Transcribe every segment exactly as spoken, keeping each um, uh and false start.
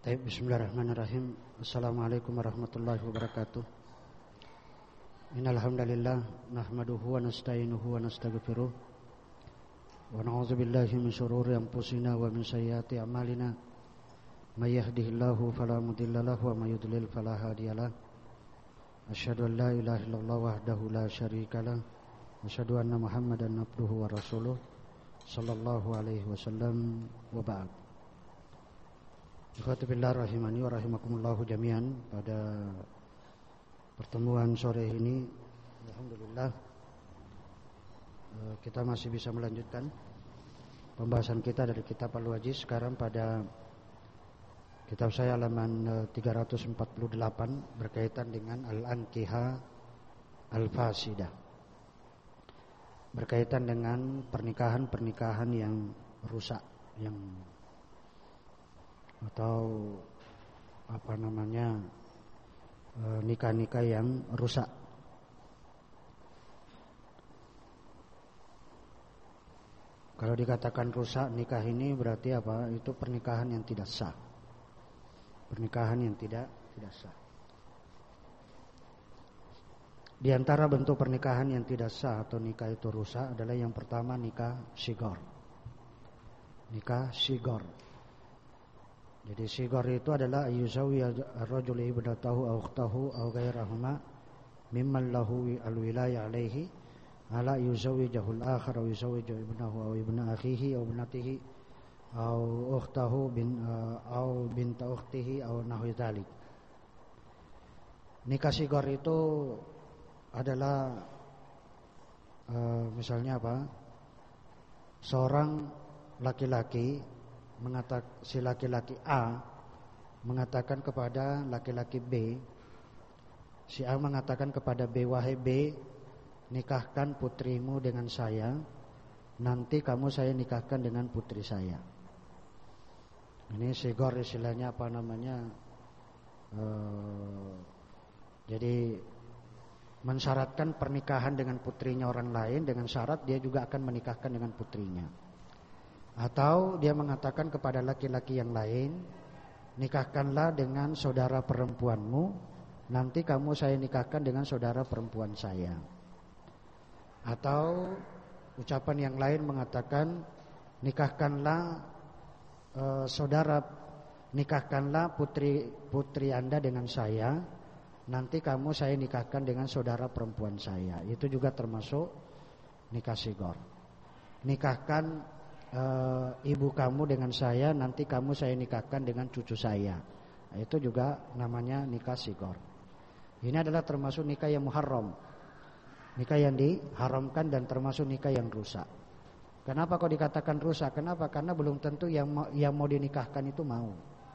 Baik, bismillahirrahmanirrahim. Assalamualaikum warahmatullahi wabarakatuh. Innal hamdalillah nahmaduhu wa nasta'inuhu wa nastaghfiruh wa na'udzu billahi min shururi anfusina wa min sayyiati a'malina. May yahdihillahu fala mudilla lahu wa may yudlil fala hadiyalah. Asyhadu an la ilaha illallah wahdahu la syarika lah wa asyhadu anna Muhammadan abduhu wa rasuluh sallallahu alaihi wasallam wa ba'd. Ikhwatibillah rahimani wa rahimakumullahu jami'an. Pada pertemuan sore ini alhamdulillah kita masih bisa melanjutkan pembahasan kita dari kitab Al-Wajiz. Sekarang pada kitab saya halaman tiga ratus empat puluh delapan berkaitan dengan Al-Ankiha Al-Fasidah, berkaitan dengan pernikahan-pernikahan yang rusak, yang atau apa namanya e, nikah-nikah yang rusak. Kalau dikatakan rusak nikah ini berarti apa? Itu pernikahan yang tidak sah. Pernikahan yang tidak tidak sah. Di antara bentuk pernikahan yang tidak sah atau nikah itu rusak adalah yang pertama nikah shigor. Nikah shigor. Jadi shigor itu adalah yuzawi ar-rajul ibnatahu aw ukhtahu aw ghairahuma mimman lahu al-wilaya alaihi ala yuzawijahul akhar aw yuzawiju ibnahu aw ibna akhihi aw ibnatihi aw ukhtahu bin aw binta ukhtihi aw nahwi dzalik. Nikah shigor itu adalah uh, misalnya apa? Seorang laki-laki mengatakan, si laki-laki A mengatakan kepada laki-laki B, si A mengatakan kepada B, wahai B, nikahkan putrimu dengan saya, nanti kamu saya nikahkan dengan putri saya. Ini shigor istilahnya apa namanya? Uh, jadi mensyaratkan pernikahan dengan putrinya orang lain dengan syarat dia juga akan menikahkan dengan putrinya. Atau dia mengatakan kepada laki-laki yang lain, nikahkanlah dengan saudara perempuanmu, nanti kamu saya nikahkan dengan saudara perempuan saya. Atau ucapan yang lain mengatakan, nikahkanlah e, saudara, nikahkanlah putri putri Anda dengan saya, nanti kamu saya nikahkan dengan saudara perempuan saya. Itu juga termasuk nikah shigor. Nikahkan Uh, ibu kamu dengan saya, nanti kamu saya nikahkan dengan cucu saya. Nah, itu juga namanya nikah shigor. Ini adalah termasuk nikah yang muharram, nikah yang diharamkan dan termasuk nikah yang rusak. Kenapa kok dikatakan rusak? Kenapa? Karena belum tentu yang mau, yang mau dinikahkan itu mau.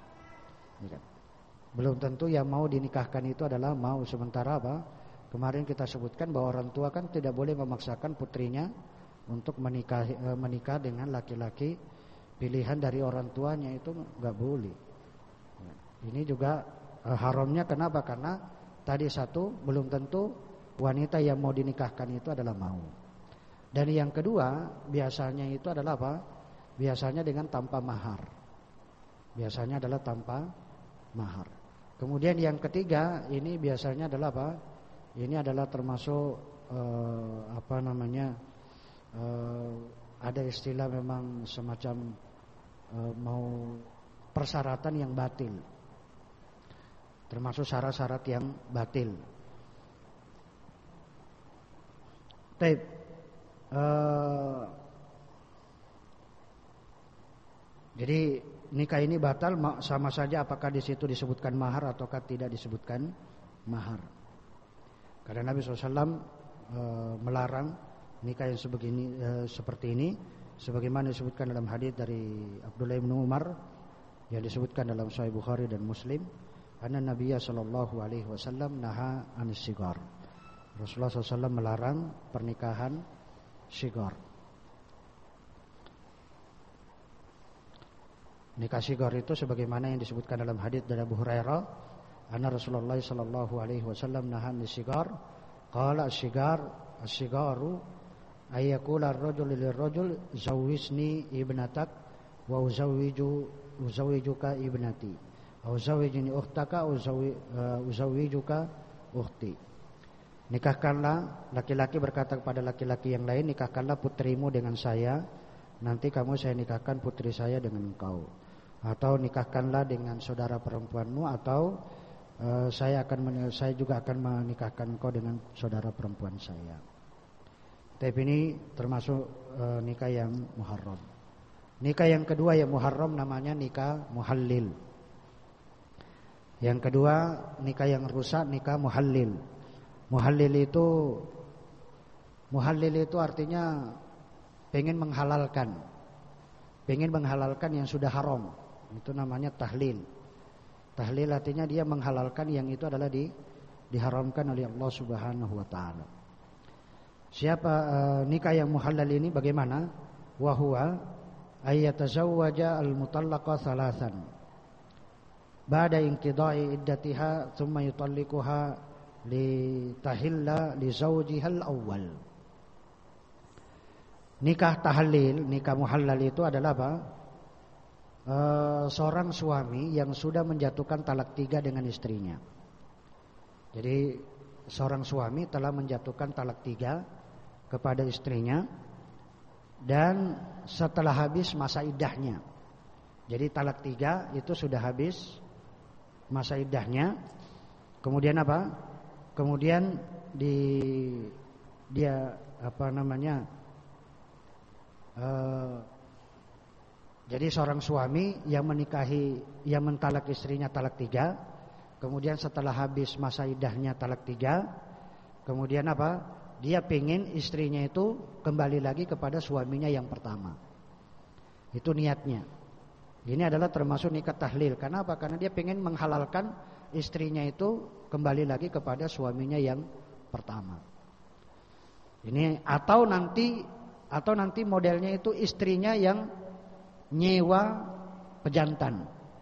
Belum tentu yang mau dinikahkan itu adalah mau. Sementara apa? Kemarin kita sebutkan bahwa orang tua kan tidak boleh memaksakan putrinya untuk menikah menikah dengan laki-laki pilihan dari orang tuanya, itu nggak boleh. Ini juga eh, haramnya kenapa? Karena tadi satu, belum tentu wanita yang mau dinikahkan itu adalah mau. Dan yang kedua, biasanya itu adalah apa? Biasanya dengan tanpa mahar. Biasanya adalah tanpa mahar. Kemudian yang ketiga, ini biasanya adalah apa? Ini adalah termasuk eh, apa namanya? Uh, ada istilah memang semacam uh, mau persyaratan yang batil, termasuk syarat-syarat yang batil. Taib. Uh, jadi nikah ini batal sama saja apakah di situ disebutkan mahar ataukah tidak disebutkan mahar. Karena Nabi shallallahu alaihi wasallam uh, melarang nikah yang sebegini, eh, seperti ini, sebagaimana disebutkan dalam hadis dari Abdullah bin Umar yang disebutkan dalam Sahih Bukhari dan Muslim, anna Nabiya sallallahu alaihi wasallam naha anis shigar. Rasulullah sallallahu alaihi wasallam melarang pernikahan shigar. Nikah shigar itu sebagaimana yang disebutkan dalam hadis dari Abu Hurairah, anna Rasulullah sallallahu alaihi wasallam naha anis shigar. Qala asy-syigar asy-syigaru ayyakula ar-rajul lir-rajul zawwisni ibnatak wa uzawwiju uzawwijuka ibnati Auzawijni ukhtaka uzawijuka ukhti. Nikahkanlah, laki-laki berkata kepada laki-laki yang lain, nikahkanlah putrimu dengan saya, nanti kamu saya nikahkan putri saya dengan engkau. Atau nikahkanlah dengan saudara perempuanmu, atau uh, saya akan saya juga akan menikahkan engkau dengan saudara perempuan saya. Tapi ini termasuk uh, nikah yang muharram. Nikah yang kedua yang muharram namanya nikah muhallil. Yang kedua nikah yang rusak nikah muhallil. Muhallil itu muhallil itu artinya pengen menghalalkan, pengen menghalalkan yang sudah haram. Itu namanya tahlil. Tahlil artinya dia menghalalkan yang itu adalah di, diharamkan oleh Allah Subhanahu wa taala. Siapa uh, nikah yang muhallal ini bagaimana? Wa huwa ayyatazawwaja al-mutallaqa thalathan. Ba'da inqida'i iddatiha thumma yutalliquha li tahilla li zawjiha al-awwal. Nikah tahlil, nikah muhallal itu adalah apa? E, seorang suami yang sudah menjatuhkan talak tiga dengan istrinya. Jadi seorang suami telah menjatuhkan talak tiga kepada istrinya, dan setelah habis masa iddahnya. Jadi talak tiga itu sudah habis masa iddahnya. Kemudian apa? Kemudian di dia apa namanya? Uh, jadi seorang suami yang menikahi, yang mentalak istrinya talak tiga, kemudian setelah habis masa iddahnya talak tiga, kemudian apa? Dia pengen istrinya itu kembali lagi kepada suaminya yang pertama. Itu niatnya. Ini adalah termasuk nikah tahlil. Karena apa? Karena dia pengen menghalalkan istrinya itu kembali lagi kepada suaminya yang pertama. Ini atau nanti atau nanti modelnya itu istrinya yang nyewa pejantan.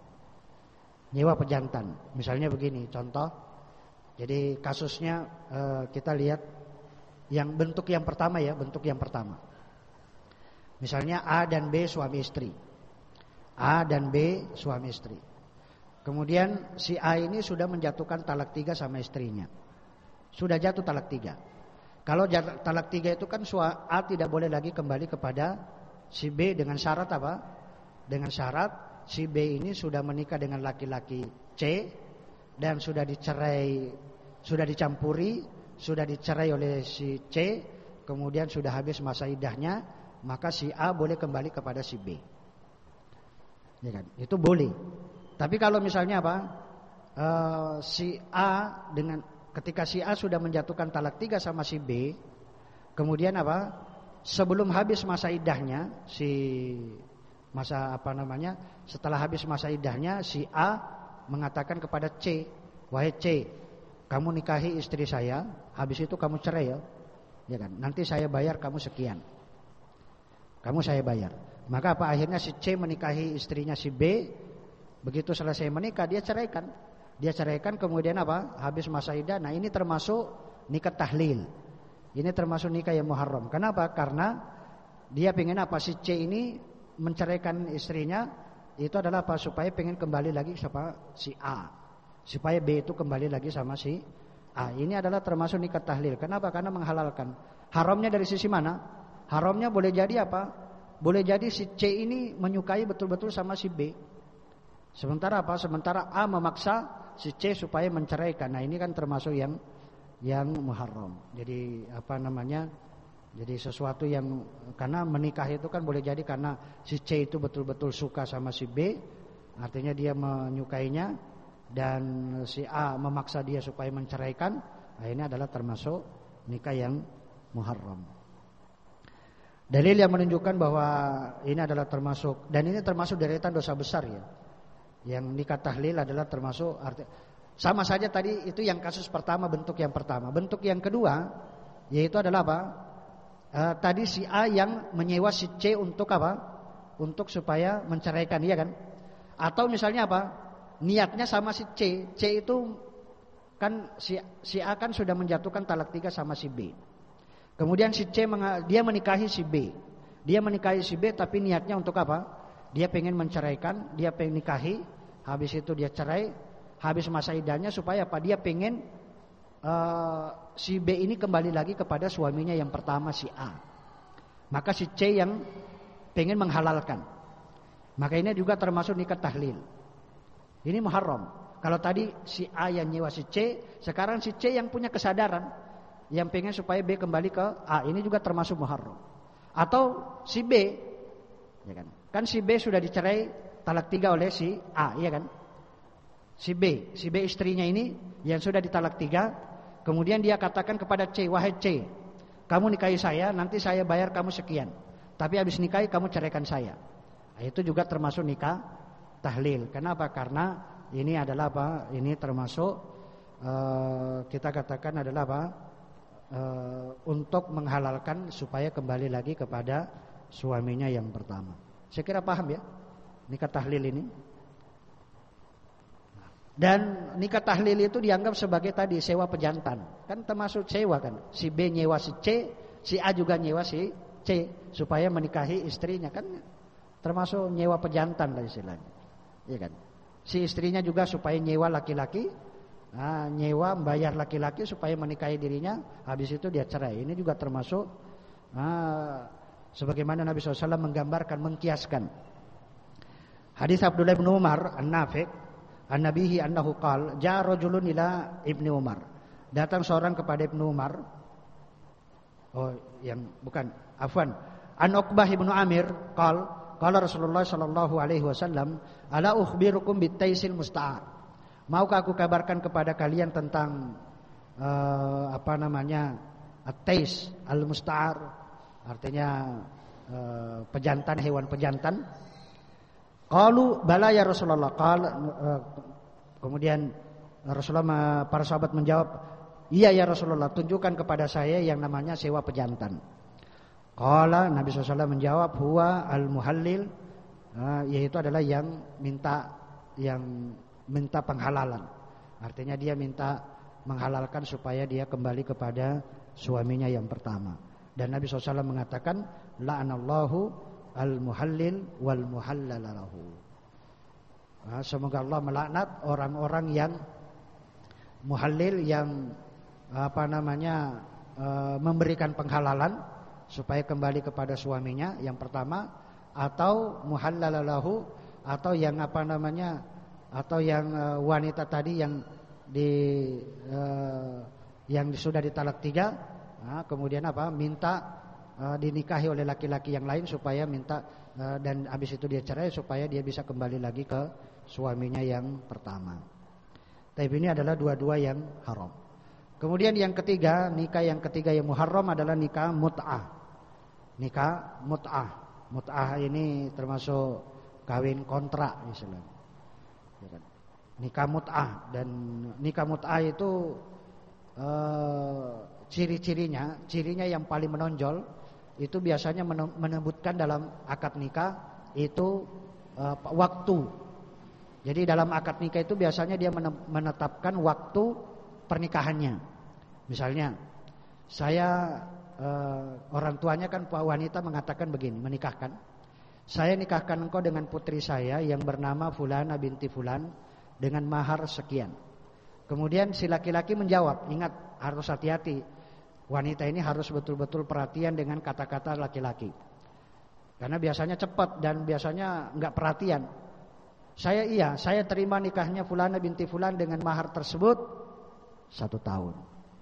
Nyewa pejantan. Misalnya begini, contoh. Jadi kasusnya eh, kita lihat yang bentuk yang pertama ya, bentuk yang pertama. Misalnya A dan B suami istri. A dan B suami istri. Kemudian si A ini sudah menjatuhkan talak tiga sama istrinya. Sudah jatuh talak tiga. Kalau talak tiga itu kan A tidak boleh lagi kembali kepada si B dengan syarat apa? Dengan syarat si B ini sudah menikah dengan laki-laki C dan sudah dicerai, sudah dicampuri, sudah dicerai oleh si C, kemudian sudah habis masa iddahnya, maka si A boleh kembali kepada si B. Ya kan? Itu boleh. Tapi kalau misalnya apa? Uh, si A dengan ketika si A sudah menjatuhkan talak tiga sama si B, kemudian apa? Sebelum habis masa iddahnya, si masa apa namanya? Setelah habis masa iddahnya, si A mengatakan kepada C, "Wahai C, kamu nikahi istri saya, habis itu kamu cerai ya." Ya kan? Nanti saya bayar kamu sekian. Kamu saya bayar. Maka apa akhirnya si C menikahi istrinya si B. Begitu selesai menikah dia ceraikan. Dia ceraikan kemudian apa? Habis masa iddah. Nah, ini termasuk nikah tahlil. Ini termasuk nikah yang muharram. Kenapa? Karena dia pengen apa? Si C ini menceraikan istrinya itu adalah apa? Supaya pengen kembali lagi sama si A. Supaya B itu kembali lagi sama si A. Ini adalah termasuk nikah tahlil. Kenapa? Karena menghalalkan. Haramnya dari sisi mana? Haramnya boleh jadi apa? Boleh jadi si C ini menyukai betul-betul sama si B. Sementara apa? Sementara A memaksa si C supaya menceraikan. Nah, ini kan termasuk yang yang muharram. Jadi apa namanya? Jadi sesuatu yang karena menikah itu kan boleh jadi karena si C itu betul-betul suka sama si B, artinya dia menyukainya, dan si A memaksa dia supaya menceraikan. Nah, ini adalah termasuk nikah yang muharram. Dalil yang menunjukkan bahwa ini adalah termasuk, dan ini termasuk deretan dosa besar ya. Yang nikah tahlil adalah termasuk arti, sama saja tadi itu yang kasus pertama, bentuk yang pertama. Bentuk yang kedua yaitu adalah apa? E, tadi si A yang menyewa si C untuk apa? Untuk supaya menceraikan, iya kan? Atau misalnya apa? Niatnya sama si C. C itu kan si, si A kan sudah menjatuhkan talak tiga sama si B. Kemudian si C dia menikahi si B. Dia menikahi si B tapi niatnya untuk apa? Dia pengen menceraikan, dia pengen nikahi, habis itu dia cerai, habis masa iddahnya supaya apa? Dia pengen uh, si B ini kembali lagi kepada suaminya yang pertama si A. Maka si C yang pengen menghalalkan. Maka ini juga termasuk nikah tahlil. Ini muharram. Kalau tadi si A yang nyewa si C, sekarang si C yang punya kesadaran yang pengen supaya B kembali ke A, ini juga termasuk muharram. Atau si B, ya kan? Kan si B sudah dicerai talak tiga oleh si A, iya kan? Si B, si B istrinya ini yang sudah ditalak tiga, kemudian dia katakan kepada C, wahai C, kamu nikahi saya, nanti saya bayar kamu sekian. Tapi habis nikahi kamu ceraikan saya. Nah, itu juga termasuk nikah tahlil. Kenapa? Karena ini adalah apa? Ini termasuk uh, kita katakan adalah apa? Uh, untuk menghalalkan supaya kembali lagi kepada suaminya yang pertama. Saya kira paham ya nikah tahlil ini. Dan nikah tahlil itu dianggap sebagai tadi sewa pejantan. Kan termasuk sewa kan. Si B nyewa si C, si A juga nyewa si C supaya menikahi istrinya, kan termasuk nyewa pejantan lah istilahnya. Iya kan? Si istrinya juga supaya nyewa laki-laki, nah, nyewa membayar laki-laki supaya menikahi dirinya, habis itu dia cerai. Ini juga termasuk nah, sebagaimana Nabi shallallahu alaihi wasallam menggambarkan, mengkiaskan. Hadis Abdullah bin Umar An-Nafi' An-Nabihi annahu qala ja'a rajulun ila Ibnu Umar. Datang seorang kepada Ibnu Umar. Oh, yang bukan, afwan. An Uqbah bin Amir qala qala Rasulullah sallallahu alaihi wasallam, "Ala ukhbirukum bitaisil musta'ar." Maukah aku kabarkan kepada kalian tentang uh, apa namanya? At-tais al-musta'ar, artinya uh, pejantan, hewan pejantan. Qalu bala ya Rasulullah. Qala uh, kemudian Rasulullah, para sahabat menjawab, iya ya Rasulullah, tunjukkan kepada saya yang namanya sewa pejantan. Qala, Nabi shallallahu alaihi wasallam menjawab, huwa al-muhallil, uh, yaitu adalah yang minta yang minta penghalalan. Artinya dia minta menghalalkan supaya dia kembali kepada suaminya yang pertama. Dan Nabi shallallahu alaihi wasallam mengatakan, la'anallahu al-muhallil wal muhallalalahu. Nah, semoga Allah melaknat orang-orang yang muhallil, yang apa namanya e, memberikan penghalalan supaya kembali kepada suaminya yang pertama, atau muhallalalahu, atau yang apa namanya, atau yang e, wanita tadi yang di e, yang sudah ditalak tiga, nah, kemudian apa minta Uh, dinikahi oleh laki-laki yang lain supaya minta uh, dan habis itu dia cerai supaya dia bisa kembali lagi ke suaminya yang pertama. Tapi ini adalah dua-dua yang haram. Kemudian yang ketiga, nikah yang ketiga yang muharram adalah nikah mut'ah. Nikah mut'ah. Mut'ah ini termasuk kawin kontrak istilahnya. Nikah mut'ah, dan nikah mut'ah itu uh, ciri-cirinya, cirinya yang paling menonjol itu biasanya menyebutkan dalam akad nikah itu uh, waktu. Jadi dalam akad nikah itu biasanya dia menetapkan waktu pernikahannya. Misalnya saya uh, orang tuanya kan wanita mengatakan begini, menikahkan, saya nikahkan engkau dengan putri saya yang bernama Fulana binti Fulan dengan mahar sekian. Kemudian si laki-laki menjawab, ingat harus hati-hati. Wanita ini harus betul-betul perhatian dengan kata-kata laki-laki. Karena biasanya cepat dan biasanya enggak perhatian. Saya iya, saya terima nikahnya Fulana binti Fulan dengan mahar tersebut satu tahun.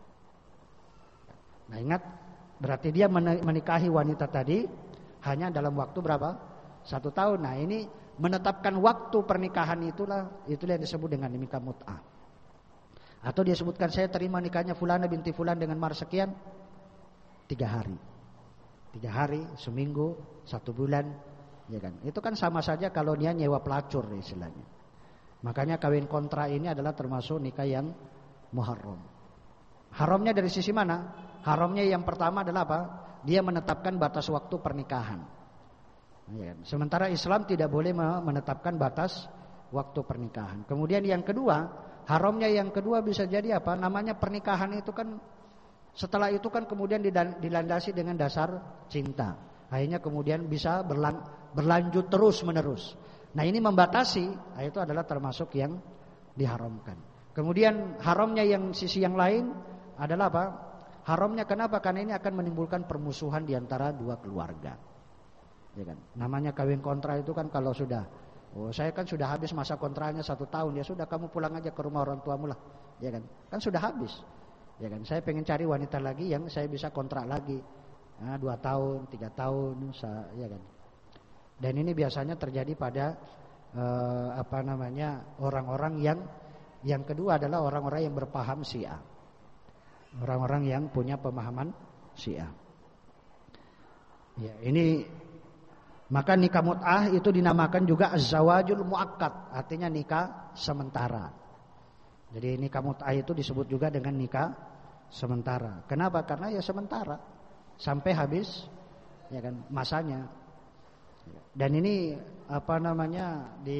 Nah ingat, berarti dia menikahi wanita tadi hanya dalam waktu berapa? Satu tahun. Nah ini menetapkan waktu pernikahan itulah, itulah yang disebut dengan nikah mut'ah. Atau dia sebutkan saya terima nikahnya Fulana binti Fulan dengan mahar sekian, tiga hari, tiga hari, seminggu, satu bulan, ya kan? Itu kan sama saja kalau dia nyewa pelacur istilahnya. Makanya kawin kontra ini adalah termasuk nikah yang muharram. Haramnya dari sisi mana? Haramnya yang pertama adalah apa? Dia menetapkan batas waktu pernikahan. Ya kan? Sementara Islam tidak boleh menetapkan batas waktu pernikahan. Kemudian yang kedua, haramnya yang kedua bisa jadi apa? Namanya pernikahan itu kan setelah itu kan kemudian dilandasi dengan dasar cinta. Akhirnya kemudian bisa berlan, berlanjut terus menerus. Nah ini membatasi, nah itu adalah termasuk yang diharamkan. Kemudian haramnya yang sisi yang lain adalah apa? Haramnya kenapa? Karena ini akan menimbulkan permusuhan di antara dua keluarga. Ya kan? Namanya kawin kontra itu kan kalau sudah, oh saya kan sudah habis masa kontranya satu tahun, ya sudah kamu pulang aja ke rumah orang tuamu lah, ya kan? Kan sudah habis, ya kan? Saya pengen cari wanita lagi yang saya bisa kontrak lagi, nah, dua tahun, tiga tahun, ya kan? Dan ini biasanya terjadi pada eh, apa namanya orang-orang yang yang kedua adalah orang-orang yang berpaham Syiah, orang-orang yang punya pemahaman Syiah. Ya ini. Maka nikah mut'ah itu dinamakan juga az-zawajul muakkad, artinya nikah sementara. Jadi nikah mut'ah itu disebut juga dengan nikah sementara. Kenapa? Karena ya sementara sampai habis ya kan masanya. Dan ini apa namanya di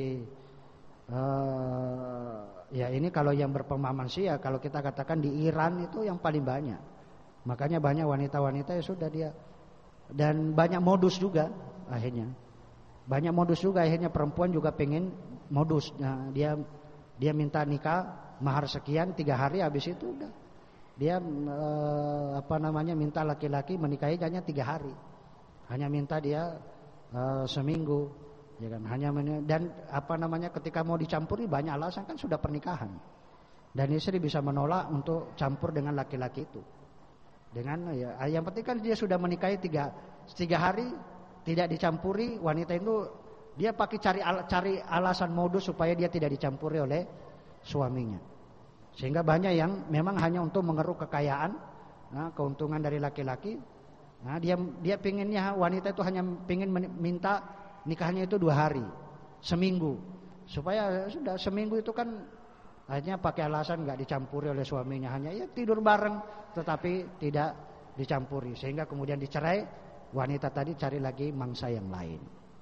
uh, ya ini kalau yang berpemahaman Syiah, kalau kita katakan di Iran itu yang paling banyak. Makanya banyak wanita-wanita ya sudah dia, dan banyak modus juga. Akhirnya banyak modus juga, akhirnya perempuan juga pengen modus. Nah, dia dia minta nikah mahar sekian, tiga hari habis itu udah dia eh, apa namanya minta laki-laki menikahi hanya tiga hari, hanya minta dia eh, seminggu, ya kan? Hanya dan apa namanya ketika mau dicampuri banyak alasan, kan sudah pernikahan dan istri bisa menolak untuk campur dengan laki-laki itu. Dengan ya, yang penting kan dia sudah menikahi tiga tiga hari. Tidak dicampuri, wanita itu dia pakai cari al, cari alasan modus supaya dia tidak dicampuri oleh suaminya. Sehingga banyak yang memang hanya untuk mengeruk kekayaan, nah, keuntungan dari laki-laki. Nah, dia dia pinginnya wanita itu hanya pingin minta nikahnya itu dua hari, seminggu, supaya sudah seminggu itu kan akhirnya pakai alasan nggak dicampuri oleh suaminya, hanya ya tidur bareng, tetapi tidak dicampuri, sehingga kemudian dicerai. Wanita tadi cari lagi mangsa yang lain.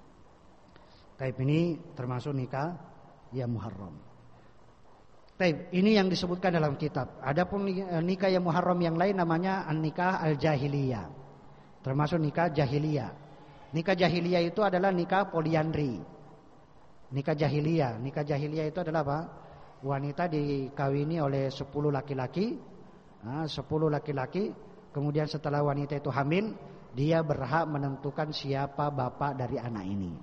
Taib ini termasuk nikah yang muharram. Taib ini yang disebutkan dalam kitab. Adapun nikah yang muharram yang lain namanya an-nikah al-jahiliyah. Termasuk nikah jahiliyah. Nikah jahiliyah itu adalah nikah poliandri. Nikah jahiliyah, nikah jahiliyah itu adalah apa? Wanita dikawini oleh sepuluh laki-laki, nah, sepuluh laki-laki. Kemudian setelah wanita itu hamil, dia berhak menentukan siapa bapak dari anak ini.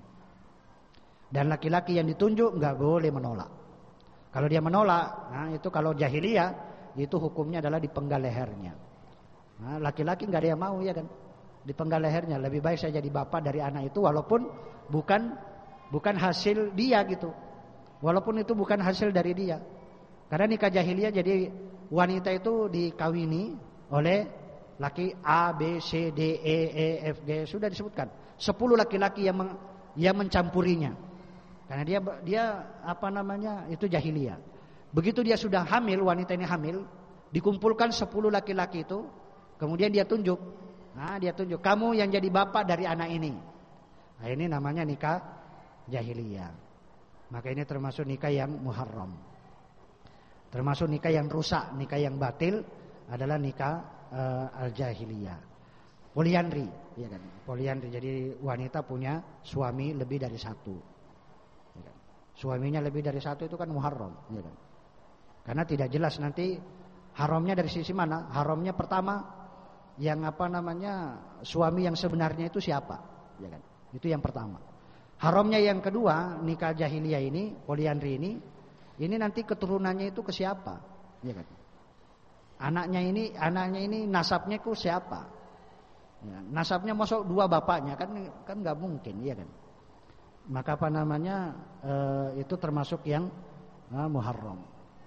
Dan laki-laki yang ditunjuk nggak boleh menolak. Kalau dia menolak, nah itu kalau jahiliyah itu hukumnya adalah dipenggal lehernya. Nah, laki-laki nggak ada yang mau ya kan, dipenggal lehernya. Lebih baik saya jadi bapak dari anak itu, walaupun bukan bukan hasil dia gitu, walaupun itu bukan hasil dari dia. Karena nikah jahiliyah jadi wanita itu dikawini oleh laki A, B, C, D, E, E, F, G, sudah disebutkan. Sepuluh laki-laki yang meng, yang mencampurinya. Karena dia dia apa namanya itu jahiliyah. Begitu dia sudah hamil, wanita ini hamil, dikumpulkan sepuluh laki-laki itu, kemudian dia tunjuk. Nah, dia tunjuk kamu yang jadi bapak dari anak ini. Nah, ini namanya nikah jahiliyah. Maka ini termasuk nikah yang muharram. Termasuk nikah yang rusak, nikah yang batil adalah nikah Uh, al-jahiliyah. Poliandri, ya kan? Poliandri, jadi wanita punya suami lebih dari satu. Ya kan? Suaminya lebih dari satu itu kan muharram, ya kan? Karena tidak jelas nanti haramnya dari sisi mana? Haramnya pertama yang apa namanya suami yang sebenarnya itu siapa, ya kan? Itu yang pertama. Haramnya yang kedua, nikah jahiliyah ini, poliandri ini, ini nanti keturunannya itu ke siapa, ya kan? Anaknya ini, anaknya ini nasabnya ku siapa? Ya, nasabnya masuk dua bapaknya kan kan nggak mungkin, ya kan? Maka apa namanya e, itu termasuk yang e, muharram.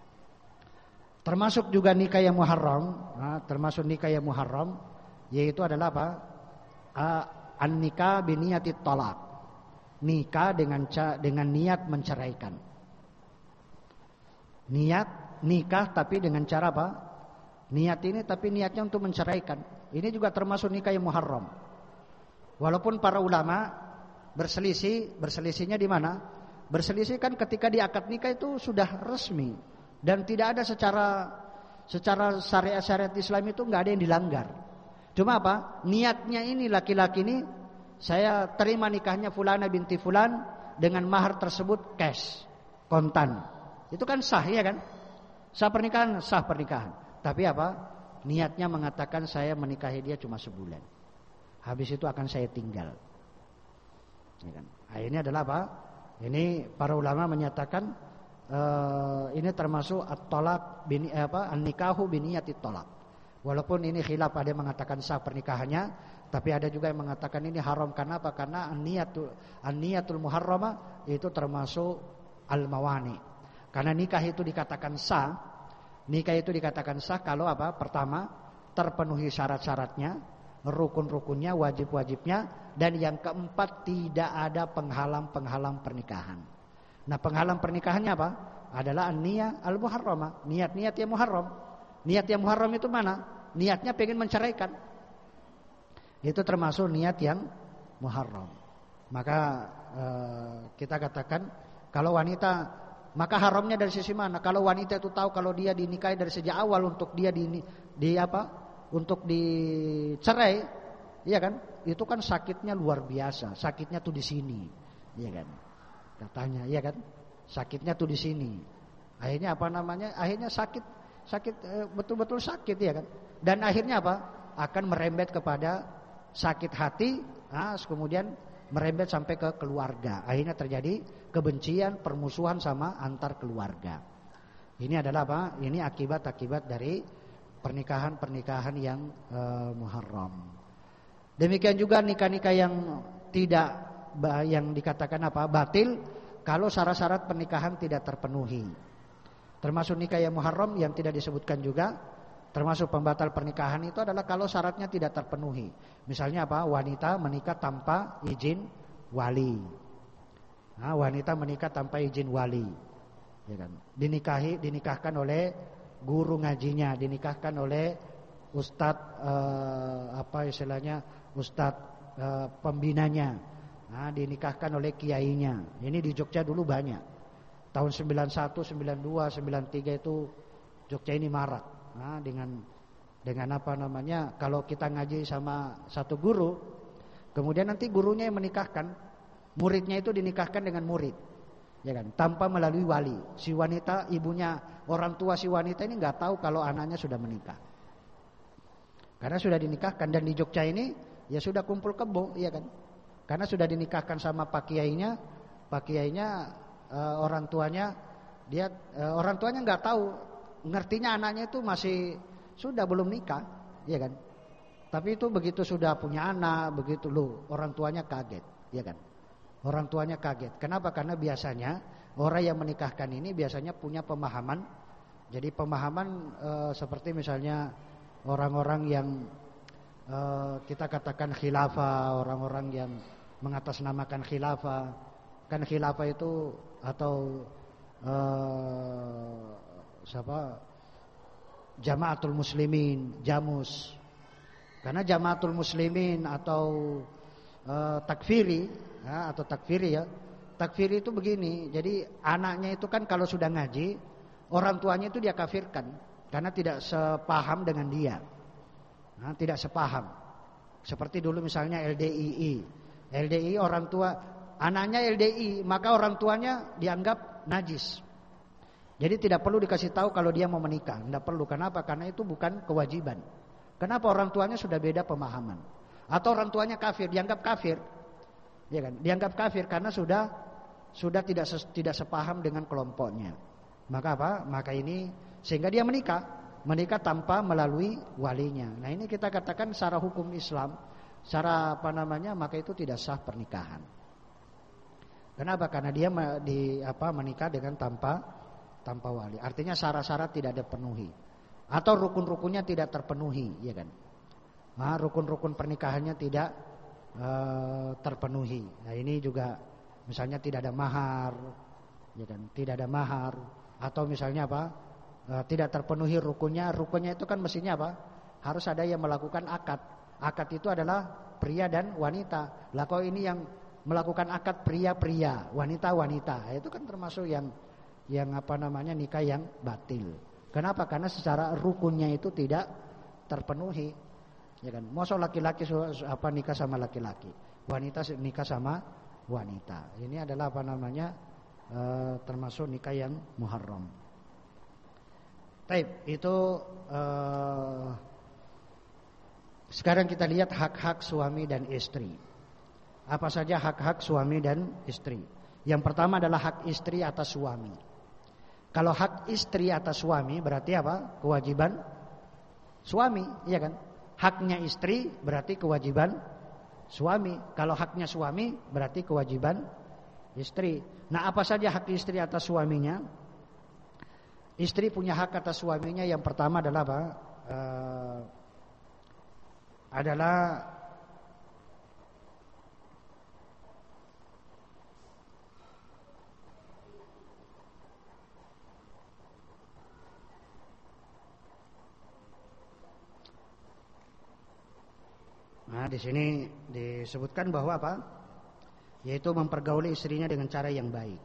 Termasuk juga nikah yang muharram, e, termasuk nikah yang muharram, yaitu adalah apa? E, an-nikah biniyatit talaq. Nikah dengan dengan niat menceraikan. Niat nikah tapi dengan cara apa? Niat ini tapi niatnya untuk menceraikan. Ini juga termasuk nikah yang muharram. Walaupun para ulama berselisih, berselisihnya di mana? Berselisih kan ketika di akad nikah itu sudah resmi dan tidak ada secara secara syariat-syariat Islam itu nggak ada yang dilanggar. Cuma apa? Niatnya ini laki-laki ini saya terima nikahnya fulana binti fulan dengan mahar tersebut cash, kontan. Itu kan sah, ya kan? Sah pernikahan, sah pernikahan. Tapi apa? Niatnya mengatakan saya menikahi dia cuma sebulan. Habis itu akan saya tinggal. Ya kan? Nah, ini adalah apa? Ini para ulama menyatakan uh, ini termasuk at-talaq bin apa? An-nikahu biniyatit talaq. Walaupun ini khilaf, ada yang mengatakan sah pernikahannya, tapi ada juga yang mengatakan ini haram. Karena apa? Karena an-niyatul an-niyatul muharramah itu termasuk al-mawani. Karena nikah itu dikatakan sah, nikah itu dikatakan sah kalau apa? Pertama, terpenuhi syarat-syaratnya, rukun-rukunnya, wajib-wajibnya, dan yang keempat tidak ada penghalang-penghalang pernikahan. Nah, penghalang pernikahannya apa? Adalah an-niyah al-muharramah, niat-niat yang muharram. Niat yang muharram itu mana? Niatnya pengen menceraikan. Itu termasuk niat yang muharram. Maka eh, kita katakan kalau wanita, maka haramnya dari sisi mana? Kalau wanita itu tahu kalau dia dinikahi dari sejak awal untuk dia di, di apa? Untuk dicerai, iya kan? Itu kan sakitnya luar biasa. Sakitnya tuh di sini, iya kan? Katanya, iya kan? Sakitnya tuh di sini. Akhirnya apa namanya? Akhirnya sakit, sakit betul-betul sakit, ya kan? Dan akhirnya apa? Akan merembet kepada sakit hati, nah, kemudian merembet sampai ke keluarga. Akhirnya terjadi kebencian, permusuhan sama antar keluarga. Ini adalah apa? Ini akibat-akibat dari pernikahan-pernikahan yang uh, muharram. Demikian juga nikah-nikah yang tidak, yang dikatakan apa? Batil kalau syarat-syarat pernikahan tidak terpenuhi. Termasuk nikah yang muharram yang tidak disebutkan juga, termasuk pembatal pernikahan itu adalah kalau syaratnya tidak terpenuhi. Misalnya apa? Wanita menikah tanpa izin wali. Nah, wanita menikah tanpa izin wali, ya kan? Dinikahi, dinikahkan oleh guru ngajinya, dinikahkan oleh ustadz eh, apa istilahnya, ustadz eh, pembinanya, nah, dinikahkan oleh kiainya. Ini di Jogja dulu banyak. Tahun sembilan satu, sembilan dua, sembilan tiga itu Jogja ini marak. Nah, dengan dengan apa namanya? Kalau kita ngaji sama satu guru, kemudian nanti gurunya yang menikahkan, muridnya itu dinikahkan dengan murid, ya kan? Tanpa melalui wali. Si wanita, ibunya, orang tua si wanita ini nggak tahu kalau anaknya sudah menikah, karena sudah dinikahkan. Dan di Jogja ini ya sudah kumpul kebo, ya kan? Karena sudah dinikahkan sama pak kiainya, pak kiainya e, orang tuanya, dia e, orang tuanya nggak tahu, ngertinya anaknya itu masih sudah belum nikah, ya kan? Tapi itu begitu sudah punya anak, begitu loh, orang tuanya kaget, ya kan? Orang tuanya kaget. Kenapa? Karena biasanya orang yang menikahkan ini biasanya punya pemahaman. Jadi pemahaman e, seperti misalnya orang-orang yang e, kita katakan khilafah, orang-orang yang mengatasnamakan khilafah. Kan khilafah itu atau e, siapa? Jamaatul Muslimin, Jamus. Karena Jamaatul Muslimin atau e, takfiri, ya, atau takfiri ya. Takfiri itu begini. Jadi anaknya itu kan kalau sudah ngaji, orang tuanya itu dia kafirkan karena tidak sepaham dengan dia. Nah, tidak sepaham. Seperti dulu misalnya L D I I. L D I I orang tua anaknya L D I, maka orang tuanya dianggap najis. Jadi tidak perlu dikasih tahu kalau dia mau menikah, tidak perlu. Kenapa? Karena itu bukan kewajiban. Kenapa? Orang tuanya sudah beda pemahaman. Atau orang tuanya kafir, dianggap kafir, ya kan? Dianggap kafir karena sudah sudah tidak tidak sepaham dengan kelompoknya. Maka apa? Maka ini sehingga dia menikah, menikah tanpa melalui walinya. Nah, ini kita katakan secara hukum Islam, secara apa namanya? Maka itu tidak sah pernikahan. Kenapa? Karena dia di apa menikah dengan tanpa tanpa wali. Artinya syarat-syarat tidak dipenuhi atau rukun-rukunnya tidak terpenuhi, ya kan? Nah, rukun-rukun pernikahannya tidak uh, terpenuhi. Nah, ini juga misalnya tidak ada mahar, ya kan? Tidak ada mahar atau misalnya apa? Uh, tidak terpenuhi rukunnya. Rukunnya itu kan mestinya apa? Harus ada yang melakukan akad. Akad itu adalah pria dan wanita. Lah kok ini yang melakukan akad pria-pria, wanita-wanita. Itu kan termasuk yang yang apa namanya nikah yang batil. Kenapa? Karena secara rukunnya itu tidak terpenuhi, ya kan? Masa laki-laki apa nikah sama laki-laki, wanita nikah sama wanita. Ini adalah apa namanya e, termasuk nikah yang muharram. Baik, itu e, sekarang kita lihat hak-hak suami dan istri. Apa saja hak-hak suami dan istri? Yang pertama adalah hak istri atas suami. Kalau hak istri atas suami berarti apa? Kewajiban suami, iya kan? Haknya istri berarti kewajiban suami. Kalau haknya suami berarti kewajiban istri. Nah, apa saja hak istri atas suaminya? Istri punya hak atas suaminya. Yang pertama adalah apa? Uh, adalah Nah, di sini disebutkan bahwa apa? Yaitu mempergauli istrinya dengan cara yang baik.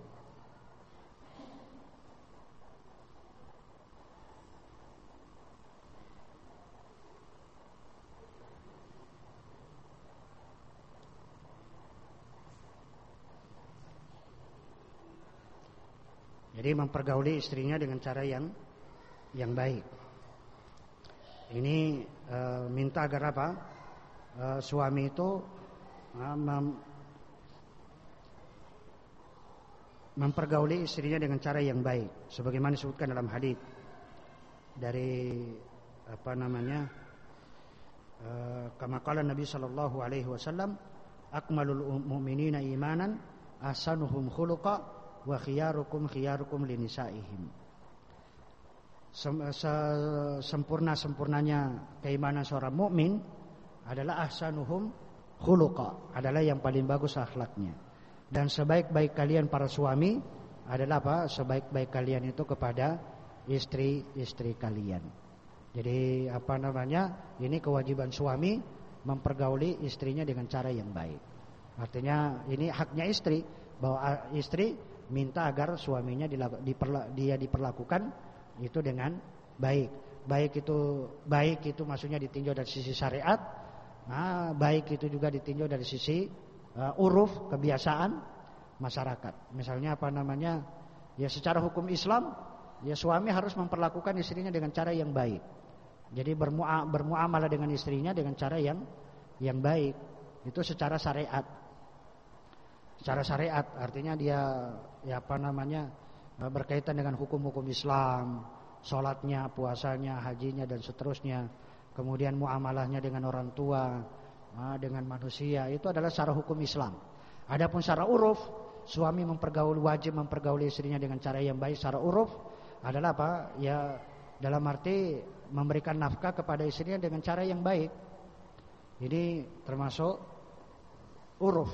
Jadi mempergauli istrinya dengan cara yang yang baik. Ini e, minta agar apa? Uh, suami itu uh, mem- mempergauli istrinya dengan cara yang baik, sebagaimana disebutkan dalam hadis dari apa namanya uh, kama qala Nabi sallallahu alaihi wasallam, akmalul mu'minina imanan ahsanuhum khuluqa wa khiyarukum khiyarukum linisaihim. Sem- se- sempurna-sempurnanya keimanan seorang mukmin adalah ahsanuhum khuluqa, adalah yang paling bagus akhlaknya. Dan sebaik-baik kalian para suami adalah apa? Sebaik-baik kalian itu kepada istri-istri kalian. Jadi apa namanya? Ini kewajiban suami mempergauli istrinya dengan cara yang baik. Artinya ini haknya istri, bahwa istri minta agar suaminya diperla, dia diperlakukan itu dengan baik. Baik itu baik itu maksudnya ditinjau dari sisi syariat. Nah, baik itu juga ditinjau dari sisi uh, uruf, kebiasaan masyarakat. Misalnya apa namanya? Ya secara hukum Islam, ya suami harus memperlakukan istrinya dengan cara yang baik. Jadi bermua, bermuamalah dengan istrinya dengan cara yang yang baik. Itu secara syariat. Secara syariat artinya dia ya apa namanya? Berkaitan dengan hukum-hukum Islam, salatnya, puasanya, hajinya dan seterusnya. Kemudian muamalahnya dengan orang tua, dengan manusia, itu adalah secara hukum Islam. Adapun secara uruf, suami mempergauli wajib mempergauli istrinya dengan cara yang baik. Secara uruf adalah apa? Ya dalam arti memberikan nafkah kepada istrinya dengan cara yang baik. Ini termasuk uruf.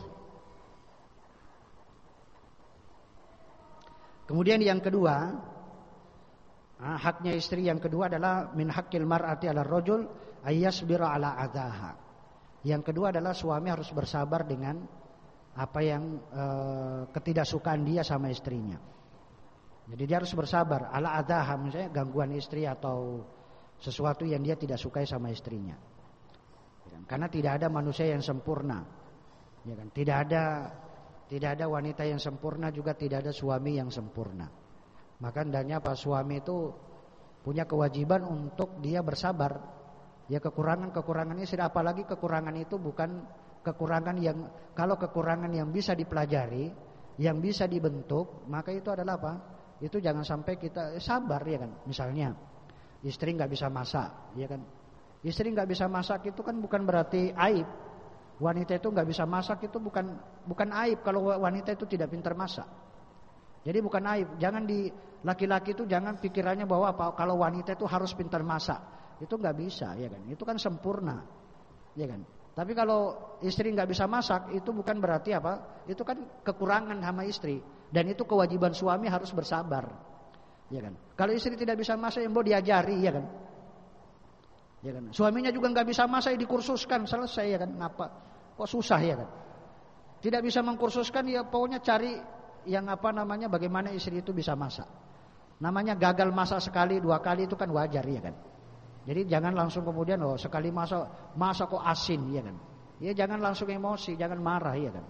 Kemudian yang kedua, Nah, haknya istri yang kedua adalah min haqqil mar'ati 'ala rajul ayyasbira 'ala adzaha. Yang kedua adalah suami harus bersabar dengan apa yang e, ketidaksukaan dia sama istrinya. Jadi dia harus bersabar 'ala adzaha, misalnya gangguan istri atau sesuatu yang dia tidak sukai sama istrinya. Karena tidak ada manusia yang sempurna. Ya kan? Tidak ada tidak ada wanita yang sempurna, juga tidak ada suami yang sempurna. Maka hendaknya pak suami itu punya kewajiban untuk dia bersabar. Ya kekurangan-kekurangan istri, apalagi kekurangan itu bukan kekurangan yang, kalau kekurangan yang bisa dipelajari, yang bisa dibentuk, maka itu adalah apa? Itu jangan sampai kita sabar, ya kan? Misalnya istri nggak bisa masak, ya kan? Istri nggak bisa masak itu kan bukan berarti aib. Wanita itu nggak bisa masak itu bukan bukan aib kalau wanita itu tidak pintar masak. Jadi bukan aib. Jangan di laki-laki itu jangan pikirannya bahwa apa, kalau wanita itu harus pintar masak. Itu nggak bisa, ya kan? Itu kan sempurna, ya kan? Tapi kalau istri nggak bisa masak, itu bukan berarti apa? Itu kan kekurangan sama istri, dan itu kewajiban suami harus bersabar, ya kan? Kalau istri tidak bisa masak, yang mau diajari, ya kan? Ya kan? Suaminya juga nggak bisa masak, dikursuskan, selesai, ya kan? Ngapa? Kok susah, ya kan? Tidak bisa mengkursuskan, ya pokoknya cari yang apa namanya, bagaimana istri itu bisa masak. Namanya gagal masak sekali dua kali itu kan wajar, ya kan. Jadi jangan langsung kemudian oh sekali masak masak kok asin, ya kan. Ya jangan langsung emosi, jangan marah, ya kan.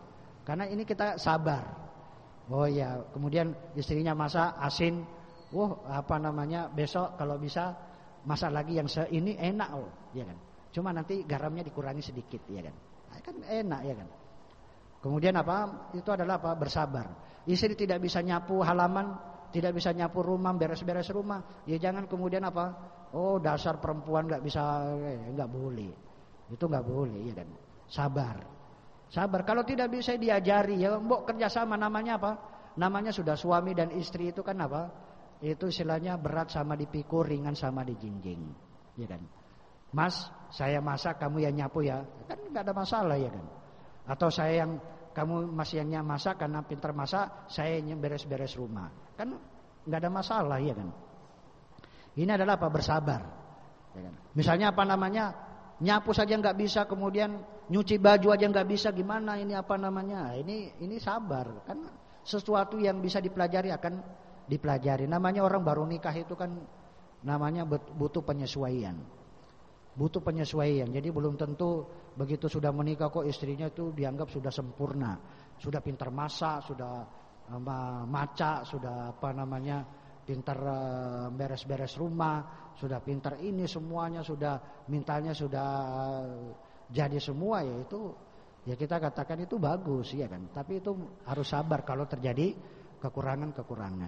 Karena ini kita sabar. Oh ya, kemudian istrinya masak asin, wah apa namanya besok kalau bisa masak lagi yang se ini enak loh, ya kan. Cuma nanti garamnya dikurangi sedikit, ya kan. Nah, kan enak, ya kan. Kemudian apa? Itu adalah apa? Bersabar. Istri tidak bisa nyapu halaman, tidak bisa nyapu rumah, beres-beres rumah, ya jangan kemudian apa? Oh dasar perempuan nggak bisa, nggak boleh. Itu nggak boleh, ya kan. Sabar. Sabar. Kalau tidak bisa diajari, ya mbok kerjasama, namanya apa? Namanya sudah suami dan istri itu kan apa? Itu istilahnya berat sama dipikul, ringan sama dijinjing, ya kan? Mas, saya masak, kamu yang nyapu ya, kan nggak ada masalah, ya kan? Atau saya yang kamu masih yang masak karena pintar masak, saya yang beres-beres rumah, kan nggak ada masalah, ya kan? Ini adalah apa? Bersabar, ya kan? Misalnya apa namanya? Nyapu saja nggak bisa, kemudian nyuci baju aja nggak bisa, gimana ini apa namanya? Ini ini sabar, kan sesuatu yang bisa dipelajari akan dipelajari. Namanya orang baru nikah itu kan namanya butuh penyesuaian, butuh penyesuaian. Jadi belum tentu begitu sudah menikah kok istrinya itu dianggap sudah sempurna, sudah pintar masak, sudah uh, maca, sudah apa namanya pintar uh, beres-beres rumah, sudah pintar ini semuanya, sudah mintanya sudah uh, jadi semua, ya itu ya kita katakan itu bagus, ya kan. Tapi itu harus sabar kalau terjadi kekurangan-kekurangan.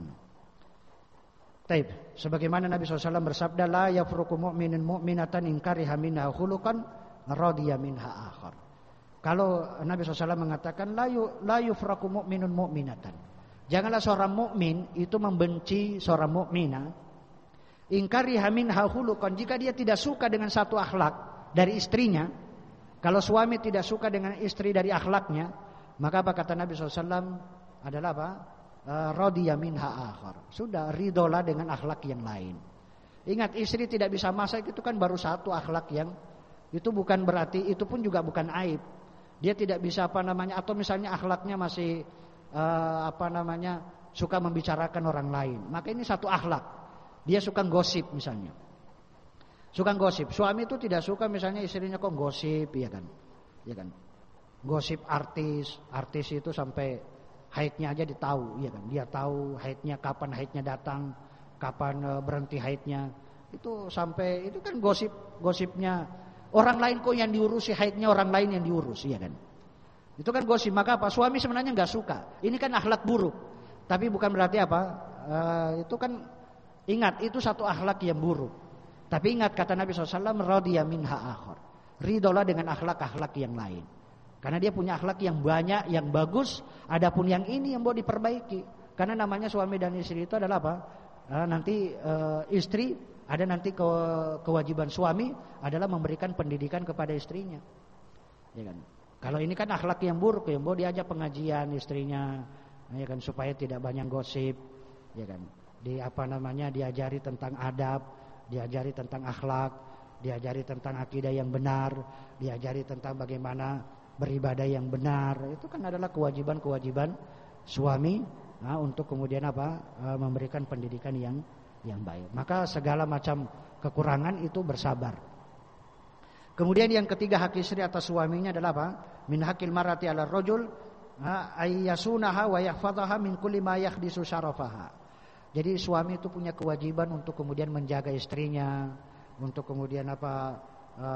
Taib, sebagaimana Nabi shallallahu alaihi wasallam bersabda, la yafruqu mu'minun mu'minatan in kariha minha khuluqan radiya minha akhar. Kalau Nabi shallallahu alaihi wasallam mengatakan la yu, la yufraqu mu'minun mu'minatan, janganlah seorang mukmin itu membenci seorang mukminah in kariha minha khuluqan, jika dia tidak suka dengan satu akhlak dari istrinya. Kalau suami tidak suka dengan istri dari akhlaknya, maka apa kata Nabi shallallahu alaihi wasallam adalah apa? Radiya minha akhar. Sudah ridolah dengan akhlak yang lain. Ingat, istri tidak bisa masak itu kan baru satu akhlak yang itu bukan berarti, itu pun juga bukan aib. Dia tidak bisa apa namanya, atau misalnya akhlaknya masih uh, apa namanya suka membicarakan orang lain. Maka ini satu akhlak. Dia suka gosip misalnya. Suka gosip. Suami itu tidak suka misalnya istrinya kok gosip, ya kan? Ya kan? Gosip artis, artis itu sampai haidnya aja ditahu, ya kan? Dia tahu haidnya kapan, haidnya datang, kapan uh, berhenti haidnya. Itu sampai itu kan gosip, gosipnya orang lain kok yang diurusi, haidnya orang lain yang diurus, ya kan? Itu kan gosip. Maka apa? Suami sebenarnya nggak suka. Ini kan akhlak buruk. Tapi bukan berarti apa? Uh, itu kan ingat, itu satu akhlak yang buruk. Tapi ingat kata Nabi shallallahu alaihi wasallam, radiya minha akhar. Ridolah dengan akhlak-akhlak yang lain. Karena dia punya akhlak yang banyak, yang bagus. Adapun yang ini yang mau diperbaiki. Karena namanya suami dan istri itu adalah apa? Nah, nanti e, istri ada nanti ke, kewajiban suami adalah memberikan pendidikan kepada istrinya. Ya kan? Kalau ini kan akhlak yang buruk, yang mau diajak pengajian istrinya, ya kan, supaya tidak banyak gosip, ya kan. Di apa namanya diajari tentang adab, diajari tentang akhlak, diajari tentang akidah yang benar, diajari tentang bagaimana beribadah yang benar. Itu kan adalah kewajiban-kewajiban suami, nah, untuk kemudian apa? E, memberikan pendidikan yang yang baik. Maka segala macam kekurangan itu bersabar. Kemudian yang ketiga, hak istri atas suaminya adalah apa? Min hakil marati ala rajul ayyasunaha wa yahfadhaha min kulli ma yakhdisu syarafaha. Jadi suami itu punya kewajiban untuk kemudian menjaga istrinya, untuk kemudian apa? E,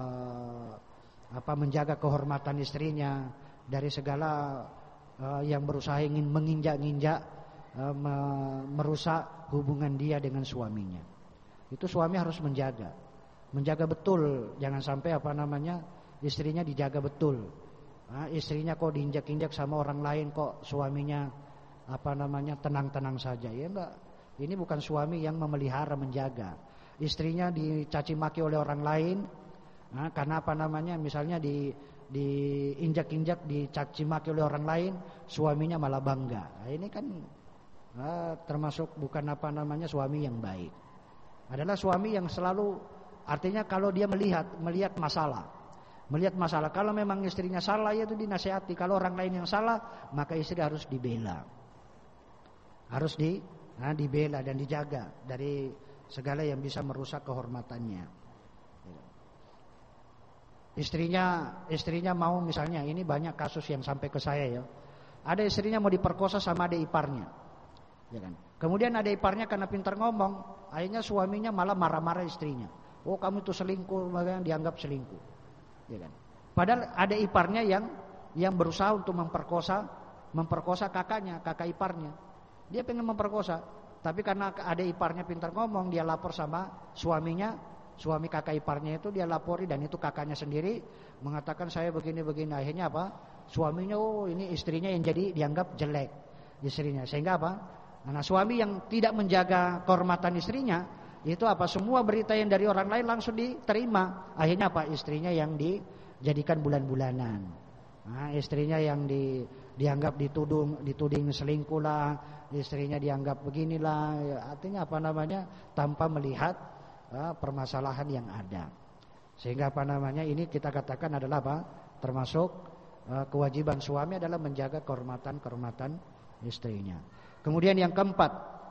apa menjaga kehormatan istrinya dari segala uh, yang berusaha ingin menginjak-injak uh, me merusak hubungan dia dengan suaminya. Itu suami harus menjaga, menjaga betul, jangan sampai apa namanya istrinya dijaga betul. Nah, istrinya kok diinjak-injak sama orang lain, kok suaminya apa namanya tenang-tenang saja, ya enggak. Ini bukan suami yang memelihara, menjaga. Istrinya dicaci maki oleh orang lain. Nah, karena apa namanya misalnya di diinjak-injak, dicaci maki oleh orang lain, suaminya malah bangga. Nah, ini kan nah, termasuk bukan apa namanya suami yang baik. Adalah suami yang selalu, artinya kalau dia melihat melihat masalah, melihat masalah. Kalau memang istrinya salah, ya itu dinasihati. Kalau orang lain yang salah, maka istri harus dibela, harus di nah, dibela dan dijaga dari segala yang bisa merusak kehormatannya. Istrinya istrinya mau misalnya, ini banyak kasus yang sampai ke saya ya. Ada istrinya mau diperkosa sama adik iparnya. Ya kan? Kemudian adik iparnya karena pintar ngomong, akhirnya suaminya malah marah-marah istrinya. Oh, kamu itu selingkuh, makanya dianggap selingkuh. Ya kan? Padahal adik iparnya yang yang berusaha untuk memperkosa memperkosa kakaknya, kakak iparnya. Dia pengen memperkosa, tapi karena adik iparnya pintar ngomong, dia lapor sama suaminya, suami kakak iparnya itu dia lapori, dan itu kakaknya sendiri mengatakan saya begini-begini. Akhirnya apa? Suaminya, oh ini istrinya yang jadi dianggap jelek istrinya. Sehingga apa? Nah, suami yang tidak menjaga kehormatan istrinya, itu apa? Semua berita yang dari orang lain langsung diterima. Akhirnya apa? Istrinya yang dijadikan bulan-bulanan. Nah, istrinya yang di, dianggap ditudung, dituding selingkuh lah, istrinya dianggap beginilah. Artinya apa namanya? Tanpa melihat uh, permasalahan yang ada. Sehingga apa namanya? Ini kita katakan adalah apa? Termasuk uh, kewajiban suami adalah menjaga kehormatan-kehormatan istrinya. Kemudian yang keempat,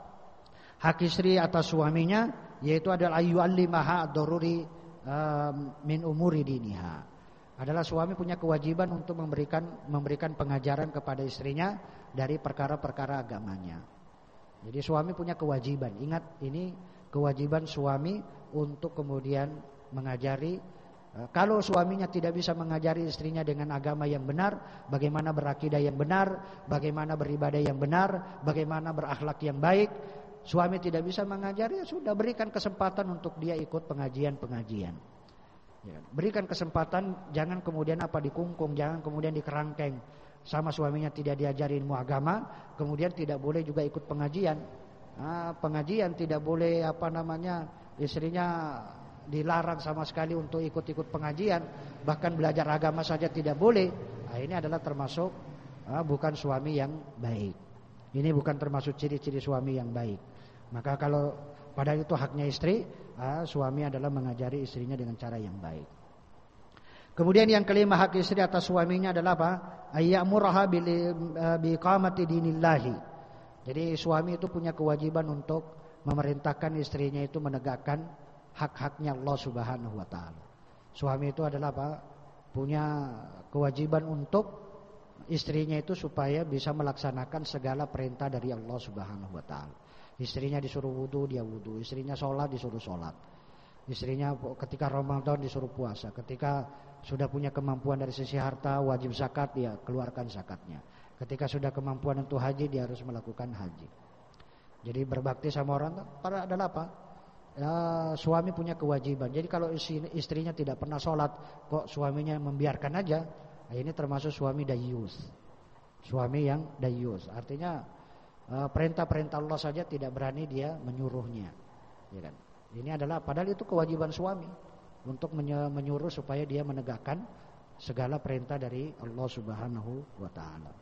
hak istri atas suaminya yaitu adalah ayyu'allimaha ad-daruri uh, min umuri diniha. Adalah suami punya kewajiban untuk memberikan memberikan pengajaran kepada istrinya dari perkara-perkara agamanya. Jadi suami punya kewajiban. Ingat, ini kewajiban suami untuk kemudian mengajari. Kalau suaminya tidak bisa mengajari istrinya dengan agama yang benar, bagaimana berakidah yang benar, bagaimana beribadah yang benar, bagaimana berakhlak yang baik, suami tidak bisa mengajari, ya sudah, berikan kesempatan untuk dia ikut pengajian-pengajian. Ya, berikan kesempatan, jangan kemudian apa dikungkung, jangan kemudian dikerangkeng. Sama suaminya tidak diajari ilmu agama, kemudian tidak boleh juga ikut pengajian. Nah, pengajian tidak boleh apa namanya, istrinya dilarang sama sekali untuk ikut-ikut pengajian, bahkan belajar agama saja tidak boleh. Nah, ini adalah termasuk uh, bukan suami yang baik. Ini bukan termasuk ciri-ciri suami yang baik. Maka kalau padahal itu haknya istri, uh, suami adalah mengajari istrinya dengan cara yang baik. Kemudian yang kelima, hak istri atas suaminya adalah apa? Ayyamuraha biqamati dinillahi. Jadi suami itu punya kewajiban untuk memerintahkan istrinya itu menegakkan hak-haknya Allah Subhanahu wa taala. Suami itu adalah apa? Punya kewajiban untuk istrinya itu supaya bisa melaksanakan segala perintah dari Allah Subhanahu wa taala. Istrinya disuruh wudu, dia wudu. Istrinya sholat, disuruh sholat. Istrinya ketika Ramadan disuruh puasa. Ketika sudah punya kemampuan dari sisi harta, wajib zakat, dia keluarkan zakatnya. Ketika sudah kemampuan untuk haji, dia harus melakukan haji. Jadi berbakti sama orang pada adalah apa? Ya, suami punya kewajiban. Jadi kalau istrinya tidak pernah sholat, kok suaminya membiarkan aja, nah ini termasuk suami dayus. Suami yang dayus, artinya perintah-perintah Allah saja tidak berani dia menyuruhnya, ya kan? Ini adalah padahal itu kewajiban suami untuk menyuruh supaya dia menegakkan segala perintah dari Allah Subhanahu wa taala.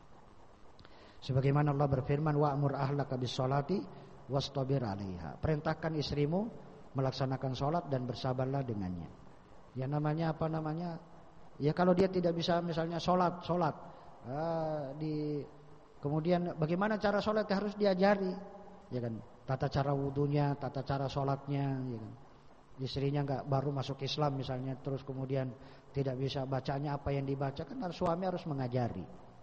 Sebagaimana Allah berfirman, wa'mur ahlaka bis-sholati wastabir 'alaiha. Perintahkan istrimu melaksanakan sholat dan bersabarlah dengannya. Ya namanya apa namanya? Ya kalau dia tidak bisa misalnya sholat, sholat uh, di kemudian bagaimana cara sholat harus diajari, ya kan? Tata cara wudunya, tata cara sholatnya, ya kan? Istrinya nggak baru masuk Islam misalnya, terus kemudian tidak bisa bacanya apa yang dibaca, kan suami harus mengajari.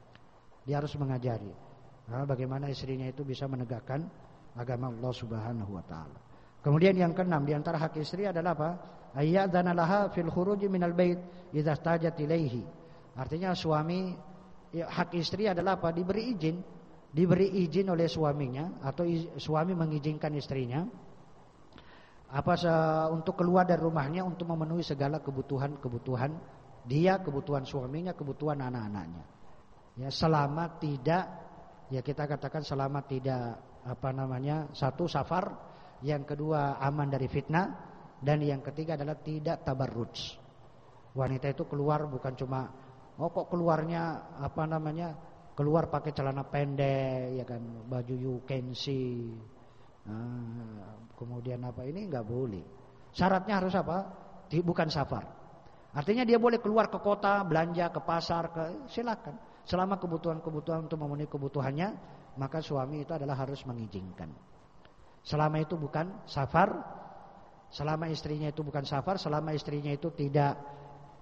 Dia harus mengajari. Nah, bagaimana istrinya itu bisa menegakkan agama Allah Subhanahu wa taala. Kemudian yang keenam di antara hak istri adalah apa? Ayyadzana laha fil khuruj minal bait idza stajat ilaihi. Artinya suami ya, hak istri adalah apa? Diberi izin, diberi izin oleh suaminya atau iz, suami mengizinkan istrinya apa se, untuk keluar dari rumahnya untuk memenuhi segala kebutuhan-kebutuhan dia, kebutuhan suaminya, kebutuhan anak-anaknya. Ya selama tidak, ya kita katakan selama tidak apa namanya, satu safar, yang kedua aman dari fitnah, dan yang ketiga adalah tidak tabarruj. Wanita itu keluar bukan cuma oh kok keluarnya apa namanya, keluar pakai celana pendek, ya kan, baju you can see, nah, kemudian apa, ini nggak boleh. Syaratnya harus apa? Bukan safar. Artinya dia boleh keluar ke kota, belanja ke pasar, ke silakan. Selama kebutuhan-kebutuhan untuk memenuhi kebutuhannya, maka suami itu adalah harus mengizinkan. Selama itu bukan safar, selama istrinya itu bukan safar, selama istrinya itu tidak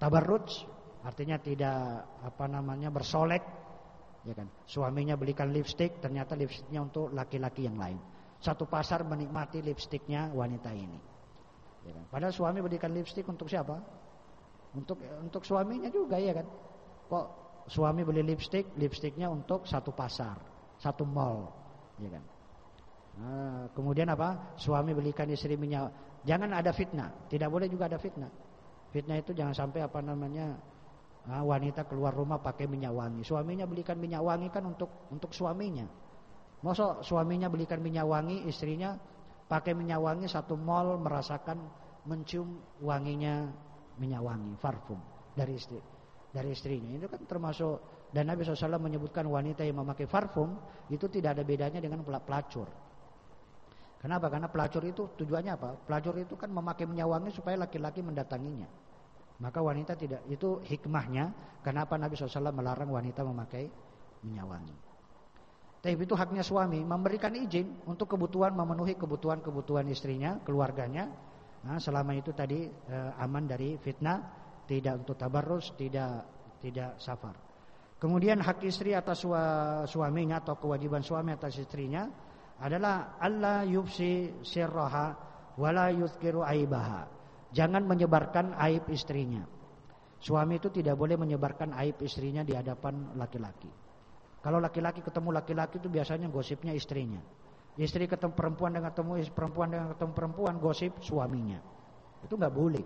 tabarruj, artinya tidak apa namanya bersolek, ya kan. Suaminya belikan lipstik, ternyata lipstiknya untuk laki-laki yang lain. Satu pasar menikmati lipstiknya wanita ini. Ya kan? Padahal suami belikan lipstik untuk siapa? Untuk untuk suaminya juga, ya kan. Kok suami beli lipstik, lipstiknya untuk satu pasar, satu mall, ya kan. Nah, kemudian apa? Suami belikan istri minyak. Jangan ada fitnah, tidak boleh juga ada fitnah. Fitnah itu jangan sampai apa namanya nah, wanita keluar rumah pakai minyak wangi. Suaminya belikan minyak wangi kan untuk untuk suaminya. Masa suaminya belikan minyak wangi, istrinya pakai minyak wangi satu mall merasakan mencium wanginya minyak wangi, parfum dari istri, dari istrinya. Itu kan termasuk, dan Nabi shallallahu alaihi wasallam menyebutkan wanita yang memakai parfum itu tidak ada bedanya dengan pelacur. Kenapa? Karena pelacur itu tujuannya apa? Pelacur itu kan memakai minyak wangi supaya laki-laki mendatanginya. Maka wanita tidak, itu hikmahnya kenapa Nabi shallallahu alaihi wasallam melarang wanita memakai minyak wangi. Tapi itu haknya suami memberikan izin untuk kebutuhan, memenuhi kebutuhan-kebutuhan istrinya, keluarganya. Nah, selama itu tadi eh, aman dari fitnah, tidak untuk tabarrus, tidak tidak safar. Kemudian hak istri atas suaminya atau kewajiban suami atas istrinya adalah Allah yufsi sirraha wala yuzkiru aibaha. Jangan menyebarkan aib istrinya. Suami itu tidak boleh menyebarkan aib istrinya di hadapan laki-laki. Kalau laki-laki ketemu laki-laki itu biasanya gosipnya istrinya. Istri ketemu perempuan dengan ketemu perempuan dengan ketemu perempuan, gosip suaminya. Itu nggak boleh.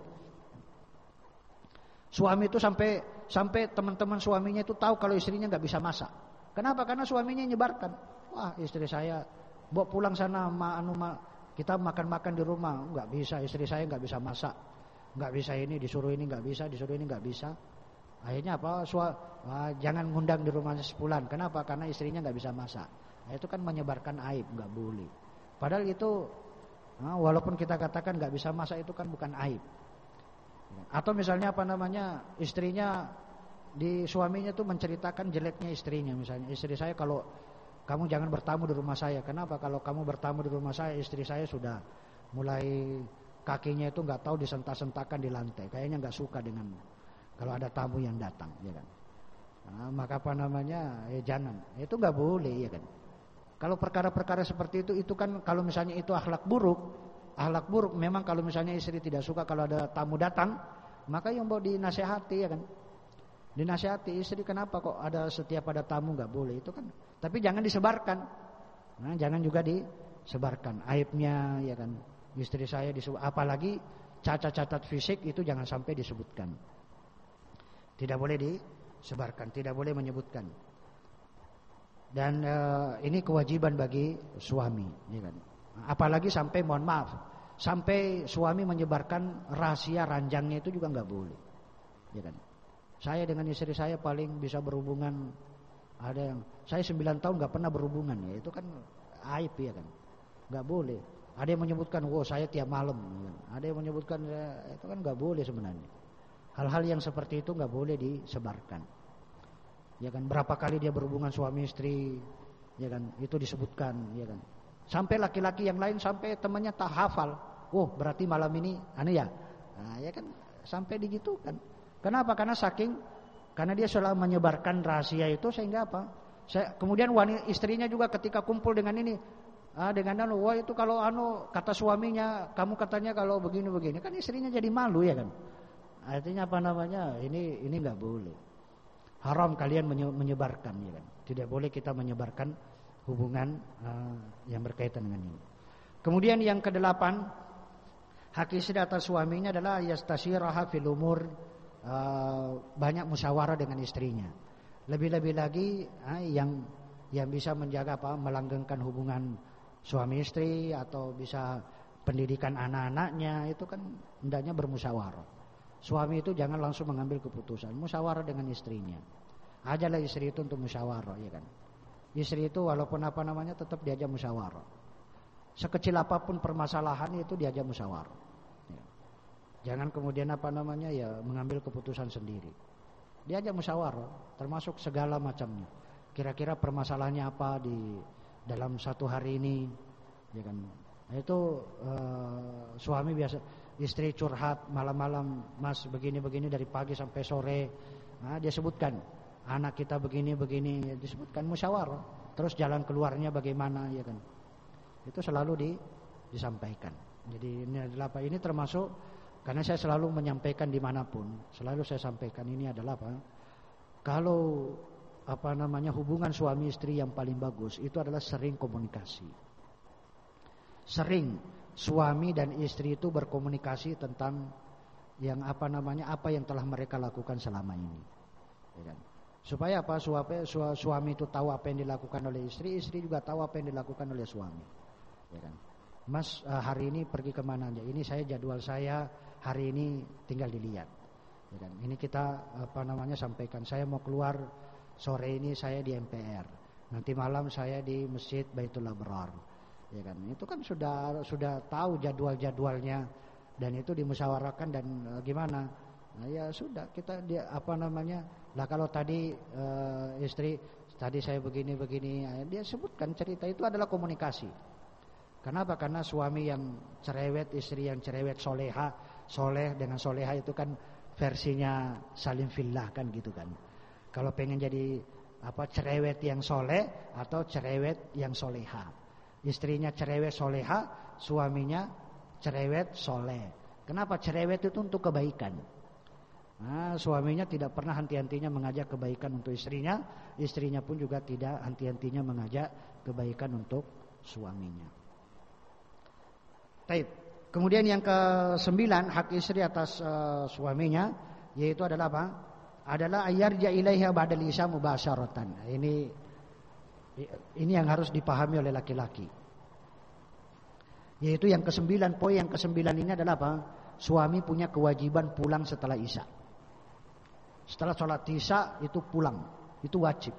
Suami itu sampai sampai teman-teman suaminya itu tahu kalau istrinya nggak bisa masak. Kenapa? Karena suaminya nyebarkan. Wah, istri saya bawa pulang sana ma, anu, ma, kita makan-makan di rumah, nggak bisa, istri saya nggak bisa masak, nggak bisa ini, disuruh ini nggak bisa, disuruh ini nggak bisa. Akhirnya apa? Sua, wah, jangan ngundang di rumahnya sebulan. Kenapa? Karena istrinya nggak bisa masak. Nah, itu kan menyebarkan aib, nggak boleh. Padahal itu, nah, walaupun kita katakan nggak bisa masak itu kan bukan aib. Atau misalnya apa namanya, istrinya di suaminya tuh menceritakan jeleknya istrinya, misalnya istri saya kalau kamu jangan bertamu di rumah saya. Kenapa? Kalau kamu bertamu di rumah saya, istri saya sudah mulai kakinya itu nggak tahu disentak-sentakan di lantai. Kayaknya nggak suka dengan kalau ada tamu yang datang, ya kan? Nah, maka apa namanya? Ya jangan. Itu nggak boleh, ya kan? Kalau perkara-perkara seperti itu, itu kan kalau misalnya itu akhlak buruk, akhlak buruk. Memang kalau misalnya istri tidak suka kalau ada tamu datang, maka yang mau dinasehati, ya kan? Dinasihati istri, kenapa kok ada setiap ada tamu nggak boleh, itu kan. Tapi jangan disebarkan. Nah, jangan juga disebarkan aibnya, ya kan. Istri saya disebut, apalagi cacat-cacat fisik itu jangan sampai disebutkan. Tidak boleh disebarkan, tidak boleh menyebutkan. Dan e, ini kewajiban bagi suami, ya kan. Apalagi sampai, mohon maaf, sampai suami menyebarkan rahasia ranjangnya itu juga nggak boleh, ya kan. Saya dengan istri saya paling bisa berhubungan, ada yang saya sembilan tahun nggak pernah berhubungan, ya itu kan aib, ya kan, nggak boleh. Ada yang menyebutkan, wow saya tiap malam, ya. Ada yang menyebutkan, ya, itu kan nggak boleh sebenarnya. Hal-hal yang seperti itu nggak boleh disebarkan, ya kan. Berapa kali dia berhubungan suami istri, ya kan, itu disebutkan, ya kan. Sampai laki-laki yang lain, sampai temannya tak hafal, oh berarti malam ini aneh ya, nah, ya kan, sampai digitukan. Kenapa? Karena saking, karena dia selalu menyebarkan rahasia itu sehingga apa? Saya, kemudian wanita istrinya juga ketika kumpul dengan ini, ah, dengan anu, wah itu kalau anu kata suaminya, kamu katanya kalau begini-begini, kan istrinya jadi malu, ya kan? Artinya apa namanya? Ini ini nggak boleh. Haram kalian menyebarkan, ya kan? Tidak boleh kita menyebarkan hubungan uh, yang berkaitan dengan ini. Kemudian yang kedelapan, hak istri atas suaminya adalah yastashiraha fil umur. Uh, banyak musyawarah dengan istrinya. Lebih-lebih lagi uh, yang yang bisa menjaga apa, melanggengkan hubungan suami istri atau bisa pendidikan anak-anaknya, itu kan hendaknya bermusyawarah. Suami itu jangan langsung mengambil keputusan, musyawarah dengan istrinya. Ajalah istri itu untuk musyawarah, ya kan. Istri itu walaupun apa namanya tetap diajak musyawarah. Sekecil apapun permasalahan itu diajak musyawarah. Jangan kemudian apa namanya ya mengambil keputusan sendiri. Diajak musyawarah, termasuk segala macamnya. Kira-kira permasalahannya apa di dalam satu hari ini, ya kan? Itu uh, suami biasa istri curhat malam-malam, Mas begini-begini dari pagi sampai sore. Nah, dia sebutkan anak kita begini-begini, disebutkan musyawarah. Terus jalan keluarnya bagaimana, ya kan? Itu selalu di, disampaikan. Jadi ini adalah apa? Ini termasuk karena saya selalu menyampaikan dimanapun, selalu saya sampaikan ini adalah apa? Kalau apa namanya hubungan suami istri yang paling bagus itu adalah sering komunikasi. Sering suami dan istri itu berkomunikasi tentang yang apa namanya apa yang telah mereka lakukan selama ini, ya kan? Supaya apa? Supaya suami itu tahu apa yang dilakukan oleh istri, istri juga tahu apa yang dilakukan oleh suami, ya kan? Mas hari ini pergi kemana aja? Ini saya jadwal saya hari ini, tinggal dilihat, ya kan? Ini kita apa namanya sampaikan. Saya mau keluar sore ini, saya di M P R. Nanti malam saya di Masjid Baitul Abrar. Ya kan, itu kan sudah sudah tahu jadwal-jadwalnya dan itu dimusyawarahkan dan e, gimana? Nah, ya sudah kita dia apa namanya? Lah kalau tadi e, istri tadi saya begini-begini, dia sebutkan cerita itu adalah komunikasi. Kenapa? Karena suami yang cerewet, istri yang cerewet, soleha, soleh dengan soleha itu kan versinya salim fillah kan gitu kan. Kalau pengen jadi apa cerewet yang soleh atau cerewet yang soleha. Istrinya cerewet soleha, suaminya cerewet soleh. Kenapa? Cerewet itu untuk kebaikan. Nah, suaminya tidak pernah henti-hentinya mengajak kebaikan untuk istrinya, istrinya pun juga tidak henti-hentinya mengajak kebaikan untuk suaminya. Baik. Kemudian yang kesembilan, hak istri atas uh, suaminya, yaitu adalah apa? Adalah ayyarja ilaiha ba'dal isya mubasyaratan. Ini Ini yang harus dipahami oleh laki-laki. Yaitu yang kesembilan, poin yang kesembilan ini adalah apa? Suami punya kewajiban pulang setelah isya. Setelah sholat isya itu pulang, itu wajib.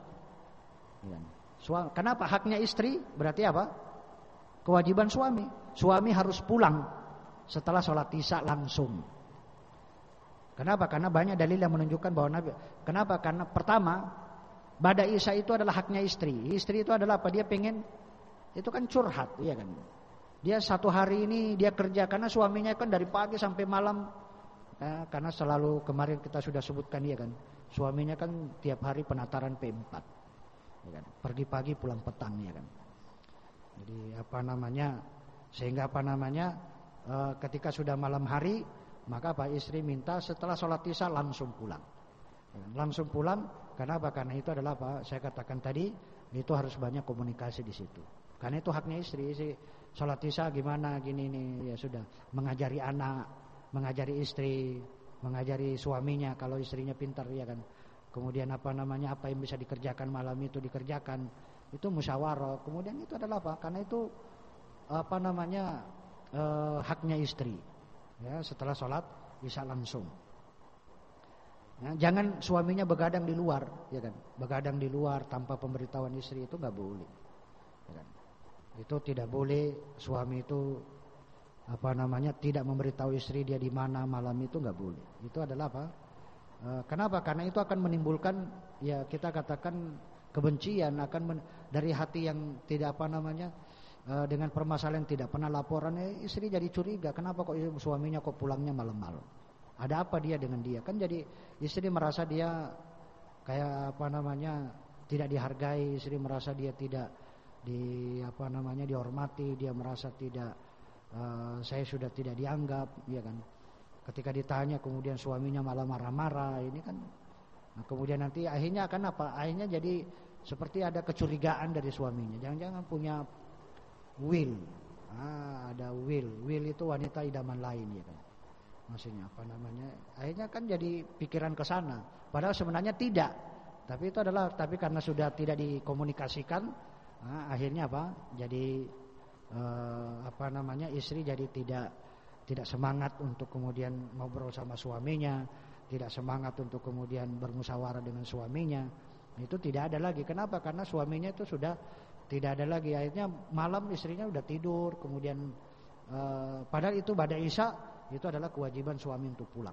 Kenapa? Haknya istri berarti apa? Kewajiban suami. Suami harus pulang setelah sholat isya langsung. Kenapa? Karena banyak dalil yang menunjukkan bahwa Nabi. Kenapa? Karena pertama, Bada isya itu adalah haknya istri. Istri itu adalah apa? Dia pengen, itu kan curhat, iya kan? Dia satu hari ini dia kerja karena suaminya kan dari pagi sampai malam, eh, karena selalu kemarin kita sudah sebutkan dia kan, suaminya kan tiap hari penataran P empat, ya kan? Pergi pagi pulang petang, ya kan? Jadi apa namanya? Sehingga apa namanya? Eh, ketika sudah malam hari, maka Pak istri minta setelah sholat isya langsung pulang, ya kan? Langsung pulang. Kenapa? Karena itu adalah apa? Saya katakan tadi, itu harus banyak komunikasi di situ. Karena itu haknya istri. Istri sholat isya gimana gini nih, ya sudah mengajari anak, mengajari istri, mengajari suaminya kalau istrinya pintar, ya kan. Kemudian apa namanya? Apa yang bisa dikerjakan malam itu dikerjakan. Itu musyawarah. Kemudian itu adalah apa? Karena itu apa namanya? Eh, haknya istri. Ya, setelah sholat isya langsung. Ya, jangan suaminya begadang di luar, ya kan? Begadang di luar tanpa pemberitahuan istri itu nggak boleh, ya kan? Itu tidak boleh. Suami itu apa namanya tidak memberitahu istri dia di mana malam itu nggak boleh. Itu adalah apa? E, kenapa? Karena itu akan menimbulkan, ya kita katakan kebencian akan men, dari hati yang tidak apa namanya e, dengan permasalahan tidak pernah laporan, eh, istri jadi curiga. Kenapa kok suaminya kok pulangnya malam-malam? Ada apa dia dengan dia? Kan jadi istri merasa dia kayak apa namanya tidak dihargai, istri merasa dia tidak di apa namanya dihormati, dia merasa tidak uh, saya sudah tidak dianggap, ya kan? Ketika ditanya kemudian suaminya malah marah-marah, ini kan. Nah, kemudian nanti akhirnya akan apa? Akhirnya jadi seperti ada kecurigaan dari suaminya. Jangan-jangan punya will. Ah, ada will. Will itu wanita idaman lain, ya kan? Maksudnya apa namanya? Akhirnya kan jadi pikiran ke sana. Padahal sebenarnya tidak. Tapi itu adalah tapi karena sudah tidak dikomunikasikan, nah, akhirnya apa? Jadi eh, apa namanya? Istri jadi tidak tidak semangat untuk kemudian ngobrol sama suaminya, tidak semangat untuk kemudian bermusyawarah dengan suaminya. Itu tidak ada lagi. Kenapa? Karena suaminya itu sudah tidak ada lagi. Akhirnya malam istrinya udah tidur, kemudian eh, padahal itu bada isya itu adalah kewajiban suami untuk pulang.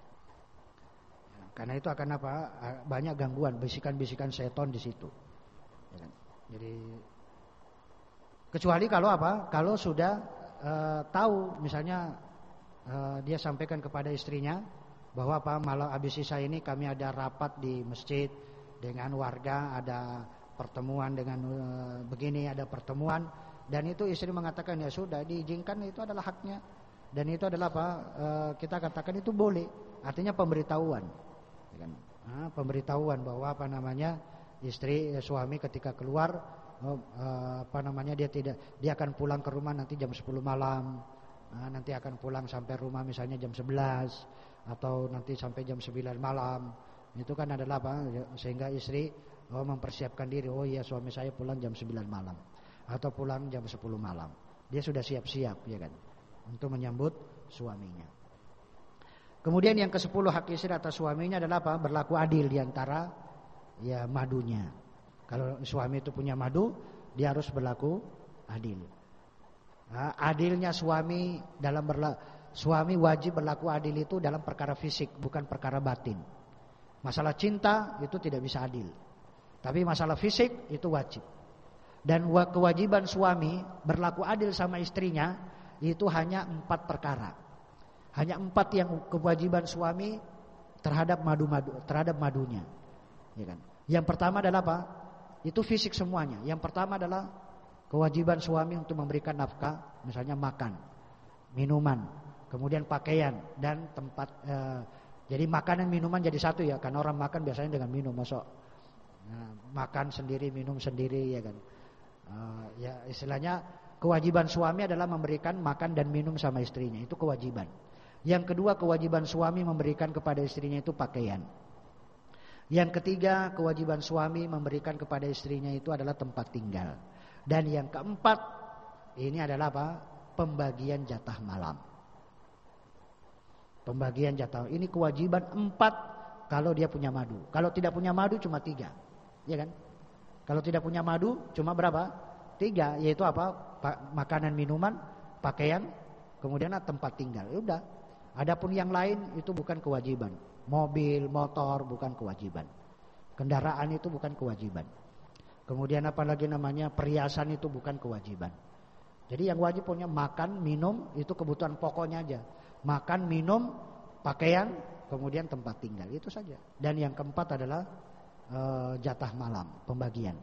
Ya, karena itu akan apa? Banyak gangguan, bisikan-bisikan setan di situ. Ya kan? Jadi kecuali kalau apa? Kalau sudah uh, tahu, misalnya uh, dia sampaikan kepada istrinya bahwa apa, malam habis Isya ini kami ada rapat di masjid dengan warga, ada pertemuan dengan uh, begini, ada pertemuan, dan itu istri mengatakan ya sudah diizinkan, itu adalah haknya, dan itu adalah apa, uh, kita katakan itu boleh, artinya pemberitahuan, ya kan? Nah, pemberitahuan bahwa apa namanya istri eh, suami ketika keluar oh, uh, apa namanya dia tidak dia akan pulang ke rumah nanti jam sepuluh malam, nah, nanti akan pulang sampai rumah misalnya jam sebelas atau nanti sampai jam sembilan malam. Itu kan adalah apa, sehingga istri oh, mempersiapkan diri, oh iya suami saya pulang jam sembilan malam atau pulang jam sepuluh malam. Dia sudah siap-siap, ya kan, untuk menyambut suaminya. Kemudian yang kesepuluh hak istri atas suaminya adalah apa? Berlaku adil diantara ya madunya. Kalau suami itu punya madu, dia harus berlaku adil. Nah, adilnya suami dalam berla suami wajib berlaku adil itu dalam perkara fisik, bukan perkara batin. Masalah cinta itu tidak bisa adil, tapi masalah fisik itu wajib. Dan kewajiban suami berlaku adil sama istrinya itu hanya empat perkara. Hanya empat yang kewajiban suami terhadap madu-madu, terhadap madunya, ya kan? Yang pertama adalah apa? Itu fisik semuanya. Yang pertama adalah kewajiban suami untuk memberikan nafkah, misalnya makan, minuman, kemudian pakaian dan tempat. Eh, jadi makanan minuman jadi satu ya, karena orang makan biasanya dengan minum, masuk nah, makan sendiri, minum sendiri, ya kan? Eh, ya istilahnya kewajiban suami adalah memberikan makan dan minum sama istrinya, itu kewajiban. Yang kedua, kewajiban suami memberikan kepada istrinya itu pakaian. Yang ketiga, kewajiban suami memberikan kepada istrinya itu adalah tempat tinggal. Dan yang keempat, ini adalah apa? Pembagian jatah malam. Pembagian jatah. Ini kewajiban empat kalau dia punya madu. Kalau tidak punya madu cuma tiga, ya kan? Kalau tidak punya madu cuma berapa? Tiga, yaitu apa? Makanan, minuman, pakaian, kemudian tempat tinggal. Ya udah. Adapun yang lain itu bukan kewajiban. Mobil, motor bukan kewajiban. Kendaraan itu bukan kewajiban. Kemudian apalagi namanya perhiasan itu bukan kewajiban. Jadi yang wajib punya makan, minum, itu kebutuhan pokoknya aja. Makan, minum, pakaian, kemudian tempat tinggal, itu saja. Dan yang keempat adalah e, jatah malam, pembagian.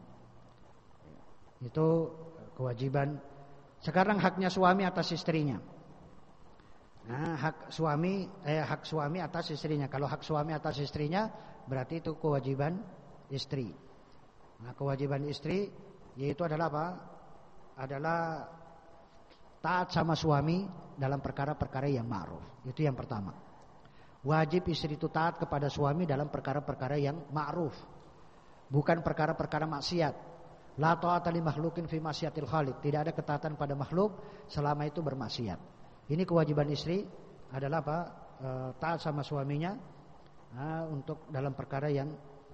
Itu kewajiban. Sekarang haknya suami atas istrinya. Nah, hak suami eh, hak suami atas istrinya. Kalau hak suami atas istrinya berarti itu kewajiban istri. Nah, kewajiban istri yaitu adalah apa? Adalah taat sama suami dalam perkara-perkara yang ma'ruf. Itu yang pertama. Wajib istri itu taat kepada suami dalam perkara-perkara yang ma'ruf, bukan perkara-perkara maksiat. La ta'ata li makhluqin fi maksiatil khaliq. Tidak ada ketaatan pada makhluk selama itu bermaksiat. Ini kewajiban istri adalah apa? E, taat sama suaminya nah, untuk dalam perkara yang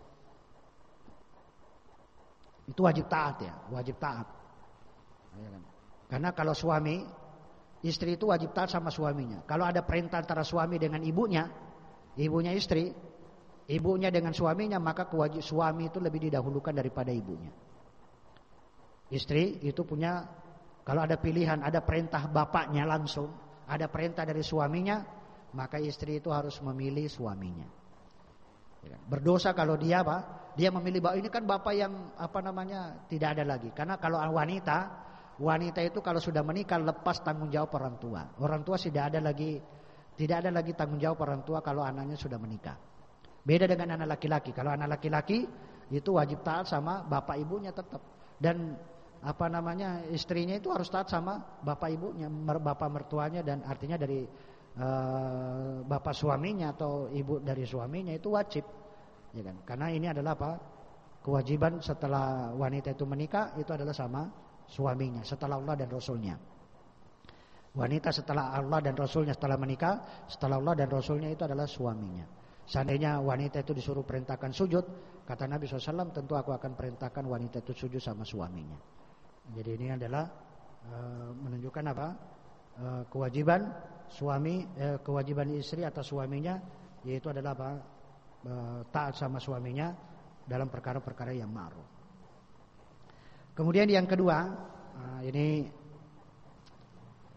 itu wajib taat ya, wajib taat. Karena kalau suami, istri itu wajib taat sama suaminya. Kalau ada perintah antara suami dengan ibunya, ibunya istri, ibunya dengan suaminya, maka kewajib suami itu lebih didahulukan daripada ibunya. Istri itu punya, kalau ada pilihan, ada perintah bapaknya langsung, ada perintah dari suaminya, maka istri itu harus memilih suaminya. Berdosa kalau dia apa? Dia memilih bahwa ini kan bapak yang apa namanya tidak ada lagi. Karena kalau wanita, wanita itu kalau sudah menikah lepas tanggung jawab orang tua. Orang tua tidak ada lagi, tidak ada lagi tanggung jawab orang tua kalau anaknya sudah menikah. Beda dengan anak laki-laki. Kalau anak laki-laki itu wajib taat sama bapak ibunya tetap. Dan apa namanya istrinya itu harus taat sama bapak ibunya, bapak mertuanya, dan artinya dari uh, bapak suaminya atau ibu dari suaminya itu wajib, ya kan? Karena ini adalah apa? Kewajiban setelah wanita itu menikah itu adalah sama suaminya setelah Allah dan Rasulnya. Wanita setelah Allah dan Rasulnya setelah menikah, setelah Allah dan Rasulnya itu adalah suaminya. Seandainya wanita itu disuruh perintahkan sujud, kata Nabi shallallahu alaihi wasallam, tentu aku akan perintahkan wanita itu sujud sama suaminya. Jadi ini adalah uh, menunjukkan apa? Uh, kewajiban suami, uh, kewajiban istri atas suaminya, yaitu adalah apa? Uh, taat sama suaminya dalam perkara-perkara yang ma'ruf. Kemudian yang kedua, uh, ini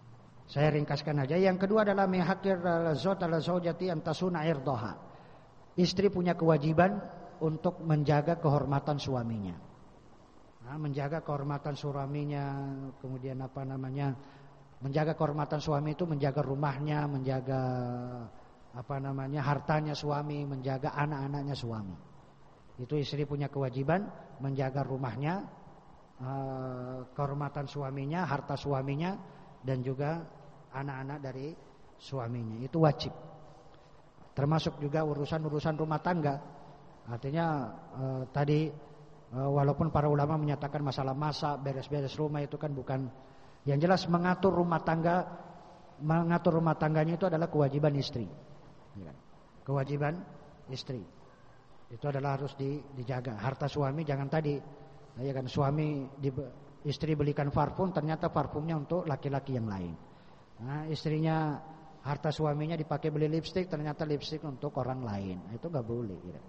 Saya ringkaskan aja. Yang kedua adalah mihaqir al-zawj ala zaujati an tasuna irdaha. Istri punya kewajiban untuk menjaga kehormatan suaminya. Nah, menjaga kehormatan suaminya, kemudian apa namanya? Menjaga kehormatan suami itu menjaga rumahnya, menjaga apa namanya? hartanya suami, menjaga anak-anaknya suami. Itu istri punya kewajiban menjaga rumahnya, kehormatan suaminya, harta suaminya, dan juga anak-anak dari suaminya. Itu wajib. Termasuk juga urusan-urusan rumah tangga. Artinya eh, tadi eh, walaupun para ulama menyatakan masalah masak, beres-beres rumah itu kan bukan, yang jelas mengatur rumah tangga, mengatur rumah tangganya itu adalah kewajiban istri. Kewajiban istri. Itu adalah harus di, dijaga. Harta suami jangan tadi, ya kan, suami di, istri belikan parfum, ternyata parfumnya untuk laki-laki yang lain. Nah, istrinya, harta suaminya dipakai beli lipstik, ternyata lipstik untuk orang lain. Itu nggak boleh. Ya.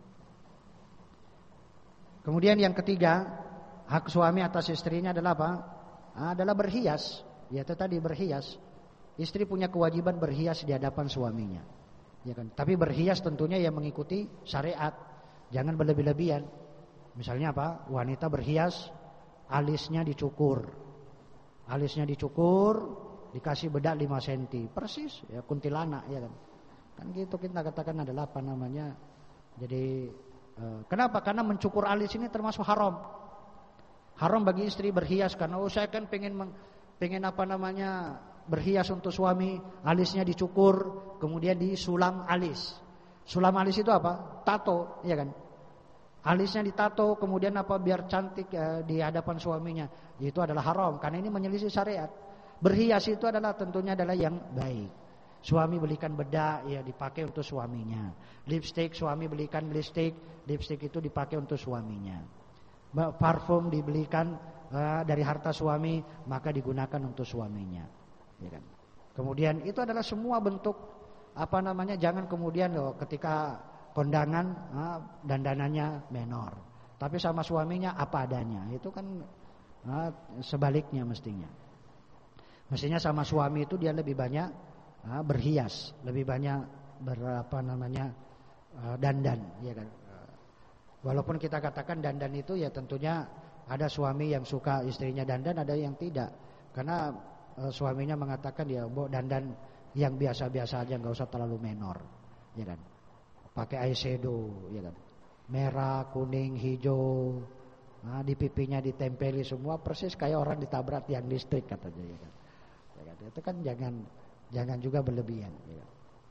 Kemudian yang ketiga, hak suami atas istrinya adalah apa? Adalah berhias. Ya itu tadi berhias. Istri punya kewajiban berhias di hadapan suaminya. Ya kan? Tapi berhias tentunya yang mengikuti syariat. Jangan berlebih-lebihan. Misalnya apa? Wanita berhias, alisnya dicukur. Alisnya dicukur, dikasih bedak lima sentimeter. Persis, ya kuntilanak, ya kan. Kan gitu kita katakan adalah apa namanya? Jadi eh, kenapa? Karena mencukur alis ini termasuk haram. Haram bagi istri berhias karena oh saya kan pengen pengen apa namanya? berhias untuk suami, alisnya dicukur, kemudian disulam alis. Sulam alis itu apa? Tato, ya kan? Alisnya ditato, kemudian apa? Biar cantik ya, di hadapan suaminya. Itu adalah haram, karena ini menyelisih syariat. Berhias itu adalah tentunya adalah yang baik. Suami belikan bedak, ya dipakai untuk suaminya. Lipstik, suami belikan lipstik, lipstik itu dipakai untuk suaminya. Parfum dibelikan uh, dari harta suami, maka digunakan untuk suaminya. Ya kan? Kemudian itu adalah semua bentuk apa namanya, jangan kemudian loh, ketika kondangan ah, dandanannya menor, tapi sama suaminya apa adanya. Itu kan ah, sebaliknya mestinya. Mestinya sama suami itu dia lebih banyak ah, berhias, lebih banyak berapa namanya ah, dandan, ya kan. Walaupun kita katakan dandan itu ya tentunya ada suami yang suka istrinya dandan, ada yang tidak. Karena ah, suaminya mengatakan ya, "Mbok dandan yang biasa-biasa aja, nggak usah terlalu menor, ya kan? Pakai eyeshadow, ya kan? Merah, kuning, hijau, nah, di pipinya ditempeli semua persis kayak orang ditabrak tiang listrik katanya, ya kan? Ya kan? Itu kan jangan, jangan juga berlebihan. Ya kan?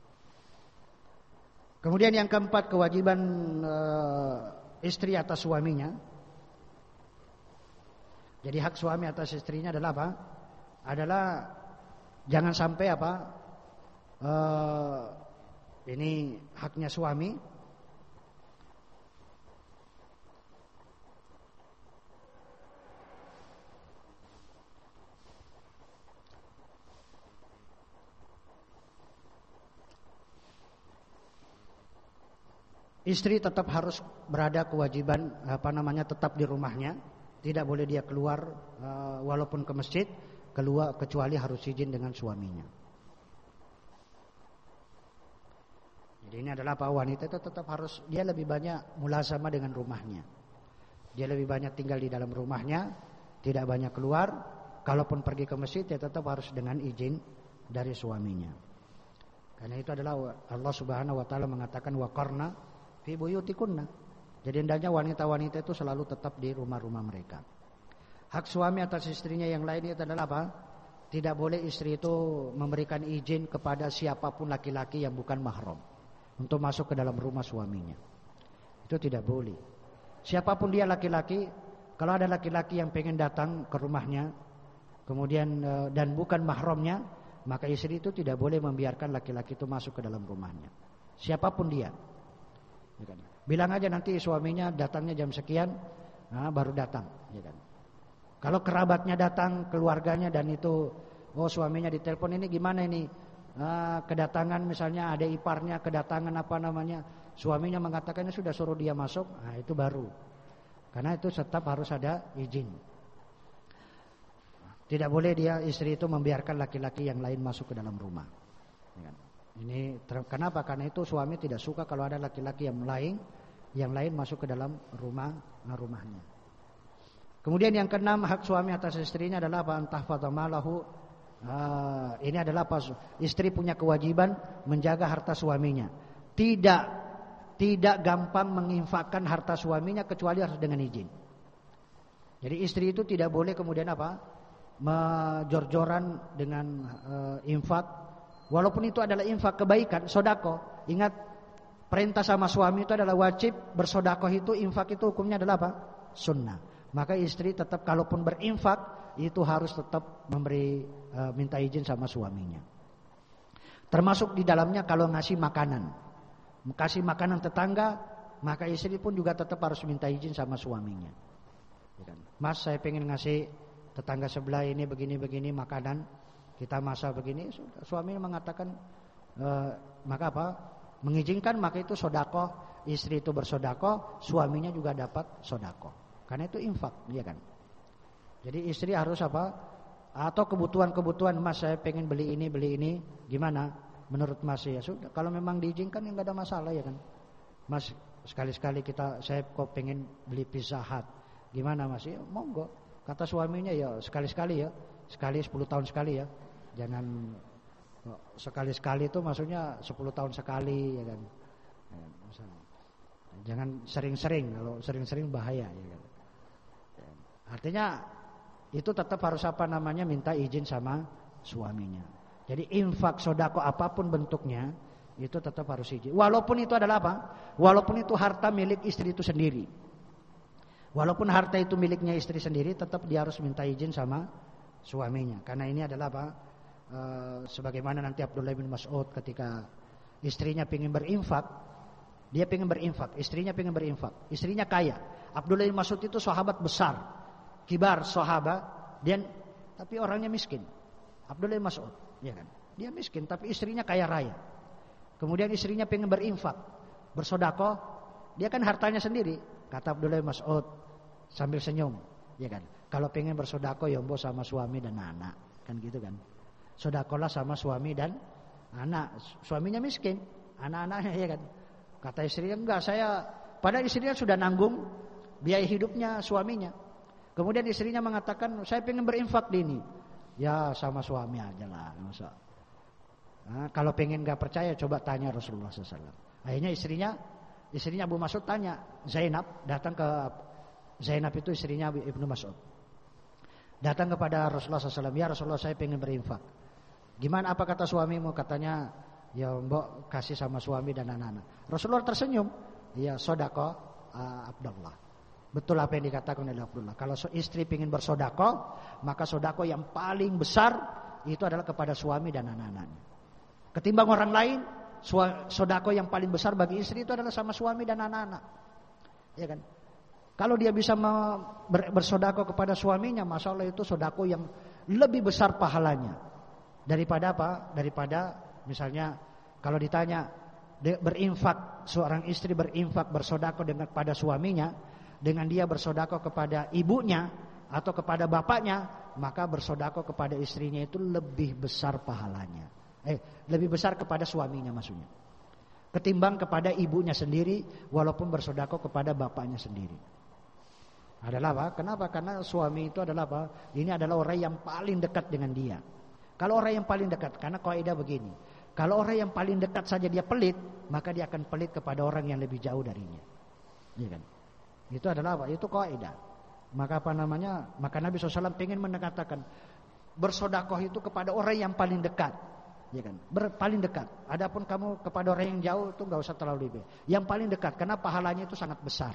Kemudian yang keempat, kewajiban uh, istri atas suaminya. Jadi hak suami atas istrinya adalah apa? Adalah jangan sampai apa? Uh, ini haknya suami istri tetap harus berada kewajiban apa namanya tetap di rumahnya, tidak boleh dia keluar uh, walaupun ke masjid, keluar kecuali harus izin dengan suaminya. Jadi ini adalah apa, wanita itu tetap harus dia lebih banyak mulazamah dengan rumahnya. Dia lebih banyak tinggal di dalam rumahnya, tidak banyak keluar. Kalaupun pergi ke masjid ya tetap harus dengan izin dari suaminya. Karena itu adalah Allah Subhanahu wa taala mengatakan waqarna fi buyutikunna. Jadi hendaknya wanita-wanita itu selalu tetap di rumah-rumah mereka. Hak suami atas istrinya yang lain itu adalah apa? Tidak boleh istri itu memberikan izin kepada siapapun laki-laki yang bukan mahram untuk masuk ke dalam rumah suaminya. Itu tidak boleh. Siapapun dia laki-laki, kalau ada laki-laki yang pengen datang ke rumahnya, kemudian dan bukan mahramnya, maka istri itu tidak boleh membiarkan laki-laki itu masuk ke dalam rumahnya. Siapapun dia. Bilang aja nanti suaminya datangnya jam sekian, nah baru datang. Kalau kerabatnya datang, keluarganya dan itu, oh suaminya ditelepon ini gimana ini? Nah, kedatangan misalnya ada iparnya kedatangan apa namanya, suaminya mengatakannya sudah suruh dia masuk, nah itu baru, karena itu tetap harus ada izin. Tidak boleh dia istri itu membiarkan laki-laki yang lain masuk ke dalam rumah. Ini kenapa? Karena itu suami tidak suka kalau ada laki-laki yang lain yang lain masuk ke dalam rumah rumahnya. Kemudian yang keenam, hak suami atas istrinya adalah apa? Antahfadzamalahu. Uh, ini adalah apa? Istri punya kewajiban menjaga harta suaminya. Tidak tidak gampang menginfakkan harta suaminya kecuali harus dengan izin. Jadi istri itu tidak boleh kemudian apa? Menjor-joran dengan uh, infak, walaupun itu adalah infak kebaikan, sodako. Ingat, perintah sama suami itu adalah wajib, bersodako itu, infak itu hukumnya adalah apa? Sunnah. Maka istri tetap kalaupun berinfak itu harus tetap memberi uh, minta izin sama suaminya. Termasuk di dalamnya kalau ngasih makanan, kasih makanan tetangga, maka istri pun juga tetap harus minta izin sama suaminya. Mas, saya pengen ngasih tetangga sebelah ini begini-begini makanan, kita masak begini, sudah. Suami mengatakan e, maka apa? Mengizinkan, maka itu sodako. Istri itu bersodako, suaminya juga dapat sodako. Karena itu infak, ya kan? Jadi istri harus apa? Atau kebutuhan-kebutuhan, Mas saya pengen beli ini, beli ini, gimana? Menurut Mas ya sudah. Kalau memang diizinkan ya nggak ada masalah, ya kan? Mas sekali-sekali kita, saya kok pengen beli Pizza Hut, gimana Mas? Ya monggo. Kata suaminya ya sekali-sekali ya, sekali sepuluh tahun sekali ya, jangan sekali-sekali itu maksudnya sepuluh tahun sekali ya kan, jangan sering-sering, kalau sering-sering bahaya ya kan. Artinya itu tetap harus apa namanya minta izin sama suaminya. Jadi infak sodako apapun bentuknya itu tetap harus izin. Walaupun itu adalah apa? Walaupun itu harta milik istri itu sendiri. Walaupun harta itu miliknya istri sendiri, tetap dia harus minta izin sama suaminya. Karena ini adalah apa? E, sebagaimana nanti Abdullah bin Mas'ud ketika istrinya ingin berinfak, dia ingin berinfak, istrinya ingin berinfak, istrinya kaya. Abdullah bin Mas'ud itu sahabat besar, kibar sahabat, dan tapi orangnya miskin. Abdullah bin Mas'ud, ya kan? Dia miskin, tapi istrinya kaya raya. Kemudian istrinya ingin berinfak, bersodako, dia kan hartanya sendiri. Kata Abdullah bin Mas'ud sambil senyum, ya kan? Kalau pengen bersodako ya mbok sama suami dan anak, kan gitu kan? Sodakolah sama suami dan anak. Suaminya miskin, anak-anaknya ya kan? Kata istrinya enggak, saya padahal istrinya sudah nanggung biaya hidupnya suaminya. Kemudian istrinya mengatakan saya pengen berinfak di ini. Ya sama suami aja lah, masa. Nah, kalau pengen enggak percaya coba tanya Rasulullah shallallahu alaihi wasallam. Akhirnya istrinya Istrinya Abu Mas'ud tanya, Zainab datang ke Zainab itu istrinya Ibnu Mas'ud. Datang kepada Rasulullah shallallahu alaihi wasallam, ya Rasulullah saya pengen berinfak. Gimana apa kata suamimu? Katanya, ya mbok kasih sama suami dan anak-anak. Rasulullah tersenyum, ya sodako uh, Abdullah. Betul apa yang dikatakan oleh Abdullah. Kalau istri pengen bersodako, maka sodako yang paling besar itu adalah kepada suami dan anak-anaknya. Ketimbang orang lain, sodako yang paling besar bagi istri itu adalah sama suami dan anak-anak, ya kan? Kalau dia bisa bersodako kepada suaminya, masya Allah itu sodako yang lebih besar pahalanya daripada apa? Daripada misalnya kalau ditanya berinfak, seorang istri berinfak bersodako dengan kepada suaminya, dengan dia bersodako kepada ibunya atau kepada bapaknya, maka bersodako kepada istrinya itu lebih besar pahalanya. Eh, lebih besar kepada suaminya maksudnya, ketimbang kepada ibunya sendiri, walaupun bersodako kepada bapaknya sendiri. Adalah apa? Kenapa? Karena suami itu adalah apa? Ini adalah orang yang paling dekat dengan dia. Kalau orang yang paling dekat, karena kaidah begini, kalau orang yang paling dekat saja dia pelit, maka dia akan pelit kepada orang yang lebih jauh darinya, ya kan? Itu adalah apa? Itu kaidah. Maka apa namanya? Maka Nabi shallallahu alaihi wasallam ingin mengatakan bersodakoh itu kepada orang yang paling dekat. Ya kan, Ber, paling dekat. Adapun kamu kepada orang yang jauh itu nggak usah terlalu lebih. Yang paling dekat, karena pahalanya itu sangat besar.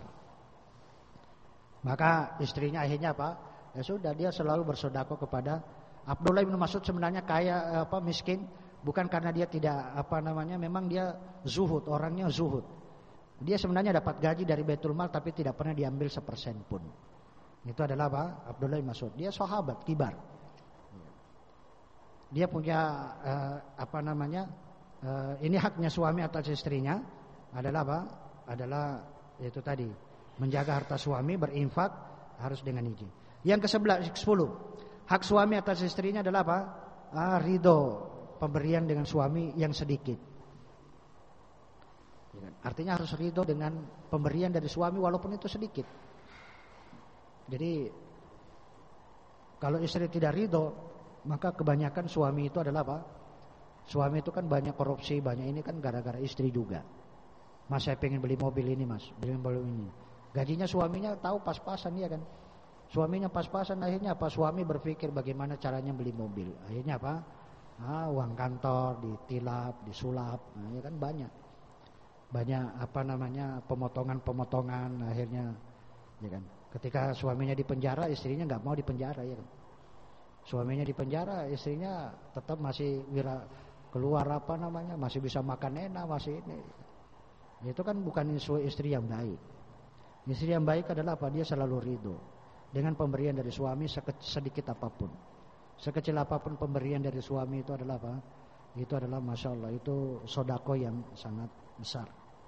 Maka istrinya akhirnya apa? Ya sudah, dia selalu bersodako kepada Abdullah bin Mas'ud. Sebenarnya kaya apa miskin, bukan karena dia tidak apa namanya, memang dia zuhud, orangnya zuhud. Dia sebenarnya dapat gaji dari Baitul Mal, tapi tidak pernah diambil sepersen pun. Itu adalah apa? Abdullah bin Mas'ud. Dia sahabat kibar. Dia punya uh, apa namanya? Uh, ini haknya suami atas istrinya adalah apa? Adalah itu tadi, menjaga harta suami, berinfak harus dengan izin. Yang kesebelas, sepuluh, hak suami atas istrinya adalah apa? Ah, ridho pemberian dengan suami yang sedikit. Artinya harus ridho dengan pemberian dari suami walaupun itu sedikit. Jadi kalau istri tidak ridho, maka kebanyakan suami itu adalah apa? Suami itu kan banyak korupsi, banyak ini kan gara-gara istri juga. Mas, saya pengen beli mobil ini, mas, beli mobil ini. Gajinya suaminya tahu pas-pasan, ya kan? Suaminya pas-pasan, akhirnya apa? Suami berpikir bagaimana caranya beli mobil. Akhirnya apa? Ah, uang kantor ditilap, disulap, nah, ya kan banyak. Banyak apa namanya pemotongan-pemotongan akhirnya, ya kan? Ketika suaminya di penjara, istrinya nggak mau di penjara, ya kan? Suaminya di penjara, istrinya tetap masih wira keluar apa namanya, masih bisa makan enak, masih ini. Itu kan bukan istri yang baik. Istri yang baik adalah apa? Dia selalu ridho dengan pemberian dari suami sedikit apapun. Sekecil apapun pemberian dari suami itu adalah apa? Itu adalah masya Allah, itu sodako yang sangat besar.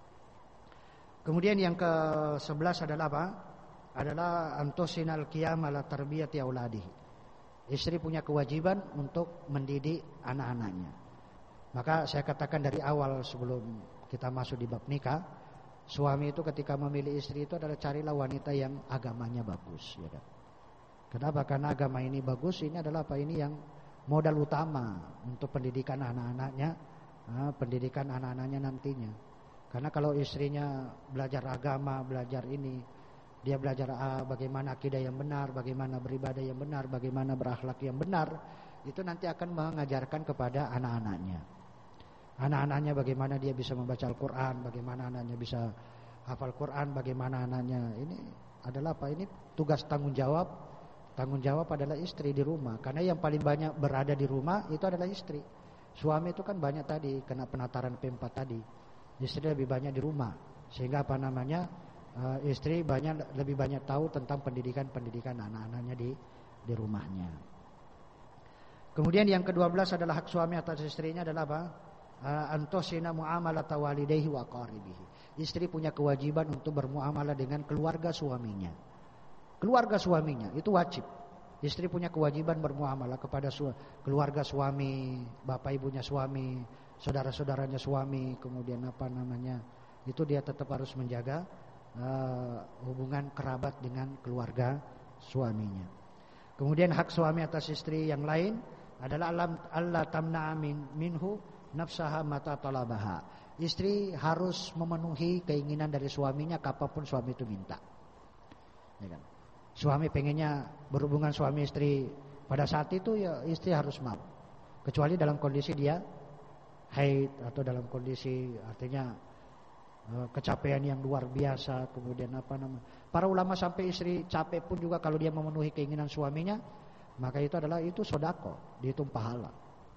Kemudian yang ke sebelas adalah apa? Adalah antosinal qiyam ala tarbiyati auladihi. Istri punya kewajiban untuk mendidik anak-anaknya. Maka saya katakan dari awal sebelum kita masuk di bab nikah, suami itu ketika memilih istri itu adalah carilah wanita yang agamanya bagus, ya kan? Kenapa? Karena agama ini bagus, ini adalah apa? Ini yang modal utama untuk pendidikan anak-anaknya, pendidikan anak-anaknya nantinya. Karena kalau istrinya belajar agama, belajar ini, dia belajar ah, bagaimana akidah yang benar, bagaimana beribadah yang benar, bagaimana berakhlak yang benar, itu nanti akan mengajarkan kepada anak-anaknya. Anak-anaknya bagaimana dia bisa membaca Al-Quran, bagaimana anaknya bisa hafal Quran, bagaimana anaknya. Ini adalah apa? Ini tugas tanggung jawab. Tanggung jawab adalah istri di rumah. Karena yang paling banyak berada di rumah itu adalah istri. Suami itu kan banyak tadi kena penataran P empat tadi. Istri lebih banyak di rumah. Sehingga apa namanya? Uh, istri banyak lebih banyak tahu tentang pendidikan-pendidikan anak-anaknya di di rumahnya. Kemudian yang kedua belas adalah hak suami atas istrinya adalah apa? Antosina muamalata walidayhi wa qaribihi. Istri punya kewajiban untuk bermuamalah dengan keluarga suaminya. Keluarga suaminya itu wajib. Istri punya kewajiban bermuamalah kepada su- keluarga suami, bapak ibunya suami, saudara-saudaranya suami, kemudian apa namanya? Itu dia tetap harus menjaga uh, hubungan kerabat dengan keluarga suaminya. Kemudian hak suami atas istri yang lain adalah alam Allah tamna min minhu nafsaha mata talabaha. Istri harus memenuhi keinginan dari suaminya kapanpun suami itu minta, ya kan? Suami pengennya berhubungan suami istri pada saat itu, ya istri harus mau. Kecuali dalam kondisi dia haid atau dalam kondisi artinya kecapean yang luar biasa, kemudian apa namanya? Para ulama sampai istri capek pun juga kalau dia memenuhi keinginan suaminya, maka itu adalah itu sodako, dihitung pahala,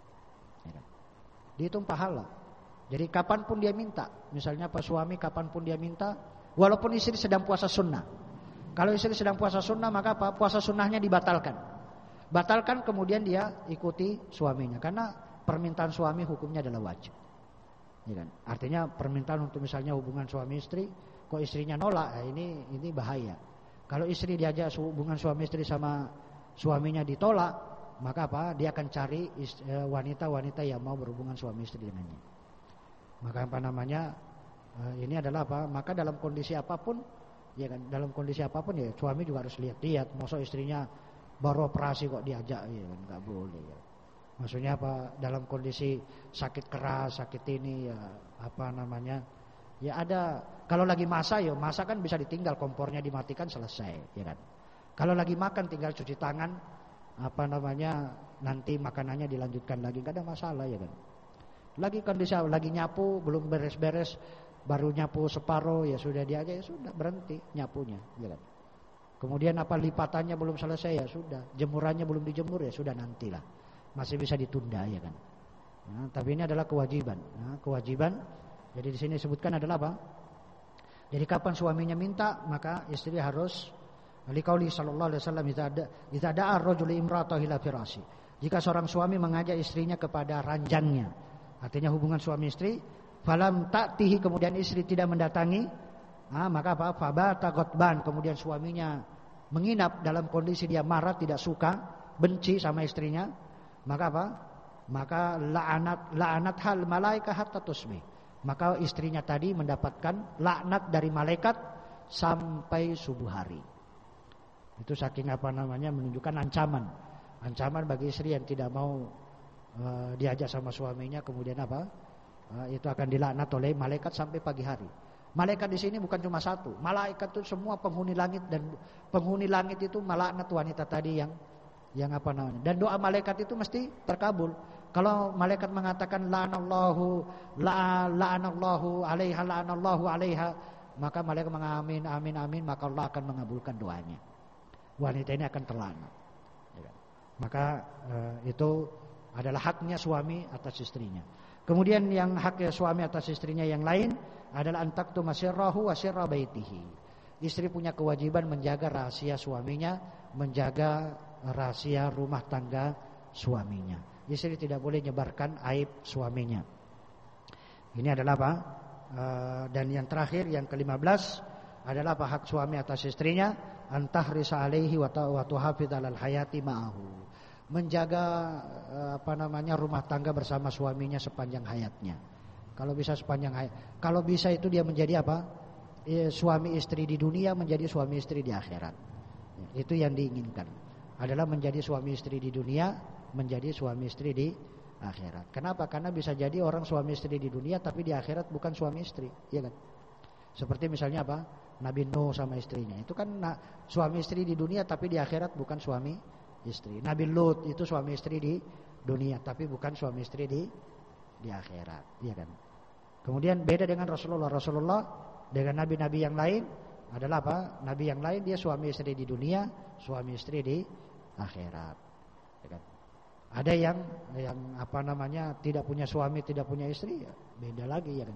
ya kan? Dihitung pahala. Jadi kapanpun dia minta, misalnya pas suami kapanpun dia minta, walaupun istri sedang puasa sunnah. Kalau istri sedang puasa sunnah, maka apa? Puasa sunnahnya dibatalkan. Batalkan kemudian dia ikuti suaminya, karena permintaan suami hukumnya adalah wajib. Ya kan? Artinya permintaan untuk misalnya hubungan suami istri, kok istrinya nolak, ya ini ini bahaya. Kalau istri diajak hubungan suami istri sama suaminya ditolak, maka apa? Dia akan cari wanita-wanita yang mau berhubungan suami istri dengannya. Maka apa namanya? Ini adalah apa? Maka dalam kondisi apapun, ya kan? Dalam kondisi apapun ya suami juga harus lihat-lihat. Masa istrinya baru operasi kok diajak, ya kan? Enggak boleh. Ya. Maksudnya apa? Dalam kondisi sakit keras, sakit ini ya apa namanya? Ya ada. Kalau lagi masak ya masak kan bisa ditinggal, kompornya dimatikan selesai, ya kan? Kalau lagi makan tinggal cuci tangan. Apa namanya nanti makanannya dilanjutkan lagi, gak ada masalah, ya kan? Lagi kondisi lagi nyapu belum beres-beres, baru nyapu separuh, ya sudah dia aja, ya sudah berhenti nyapunya, ya kan? Kemudian apa lipatannya belum selesai, ya sudah, jemurannya belum dijemur, ya sudah nantilah, masih bisa ditunda, ya kan? Nah, tapi ini adalah kewajiban. Nah, kewajiban. Jadi di sini disebutkan adalah apa? Jadi kapan suaminya minta, maka istri harus. Liqauli sallallahu alaihi wasallam idza da'a ar-rajulu imra'atahu ila firasyi. Jika seorang suami mengajak istrinya kepada ranjangnya, artinya hubungan suami istri, falam ta'tihi, kemudian istri tidak mendatangi, ah, maka apa? Fabata ghadban, kemudian suaminya menginap dalam kondisi dia marah, tidak suka, benci sama istrinya, maka apa? Maka la'anat la'anat hal malaika hatta tusbih. Maka istrinya tadi mendapatkan laknat dari malaikat sampai subuh hari. Itu saking apa namanya menunjukkan ancaman. Ancaman bagi istri yang tidak mau uh, diajak sama suaminya, kemudian apa? Uh, itu akan dilaknat oleh malaikat sampai pagi hari. Malaikat di sini bukan cuma satu. Malaikat itu semua penghuni langit, dan penghuni langit itu melaknat wanita tadi yang yang apa namanya. Dan doa malaikat itu mesti terkabul. Kalau malaikat mengatakan la'anallahu la la'anallahu 'alaiha la'anallahu 'alaiha, maka malaikat mengamin amin amin, maka Allah akan mengabulkan doanya. Wanita ini akan terlaknat. Maka eh, itu adalah haknya suami atas istrinya. Kemudian yang hak suami atas istrinya yang lain adalah antaktu masirrahu wa sirra baitihi. Istri punya kewajiban menjaga rahasia suaminya, menjaga rahasia rumah tangga suaminya. Istri tidak boleh menyebarkan aib suaminya. Ini adalah apa? Uh, dan yang terakhir, yang kelima belas adalah apa hak suami atas istrinya? Antahrisa alaihi wa tuhafidz alal hayati ma'ahu. Menjaga uh, apa namanya rumah tangga bersama suaminya sepanjang hayatnya. Kalau bisa sepanjang hayat. Kalau bisa itu dia menjadi apa? E, suami istri di dunia, menjadi suami istri di akhirat. Ya, itu yang diinginkan. Adalah menjadi suami istri di dunia, menjadi suami istri di akhirat. Kenapa? Karena bisa jadi orang suami istri di dunia tapi di akhirat bukan suami istri, ya kan? Seperti misalnya apa? Nabi Nuh sama istrinya. Itu kan nah, suami istri di dunia tapi di akhirat bukan suami istri. Nabi Lut itu suami istri di dunia tapi bukan suami istri di di akhirat, ya kan? Kemudian beda dengan Rasulullah. Rasulullah dengan nabi-nabi yang lain adalah apa? Nabi yang lain dia suami istri di dunia, suami istri di akhirat. Ya kan? Ada yang yang apa namanya tidak punya suami, tidak punya istri, ya beda lagi, ya kan?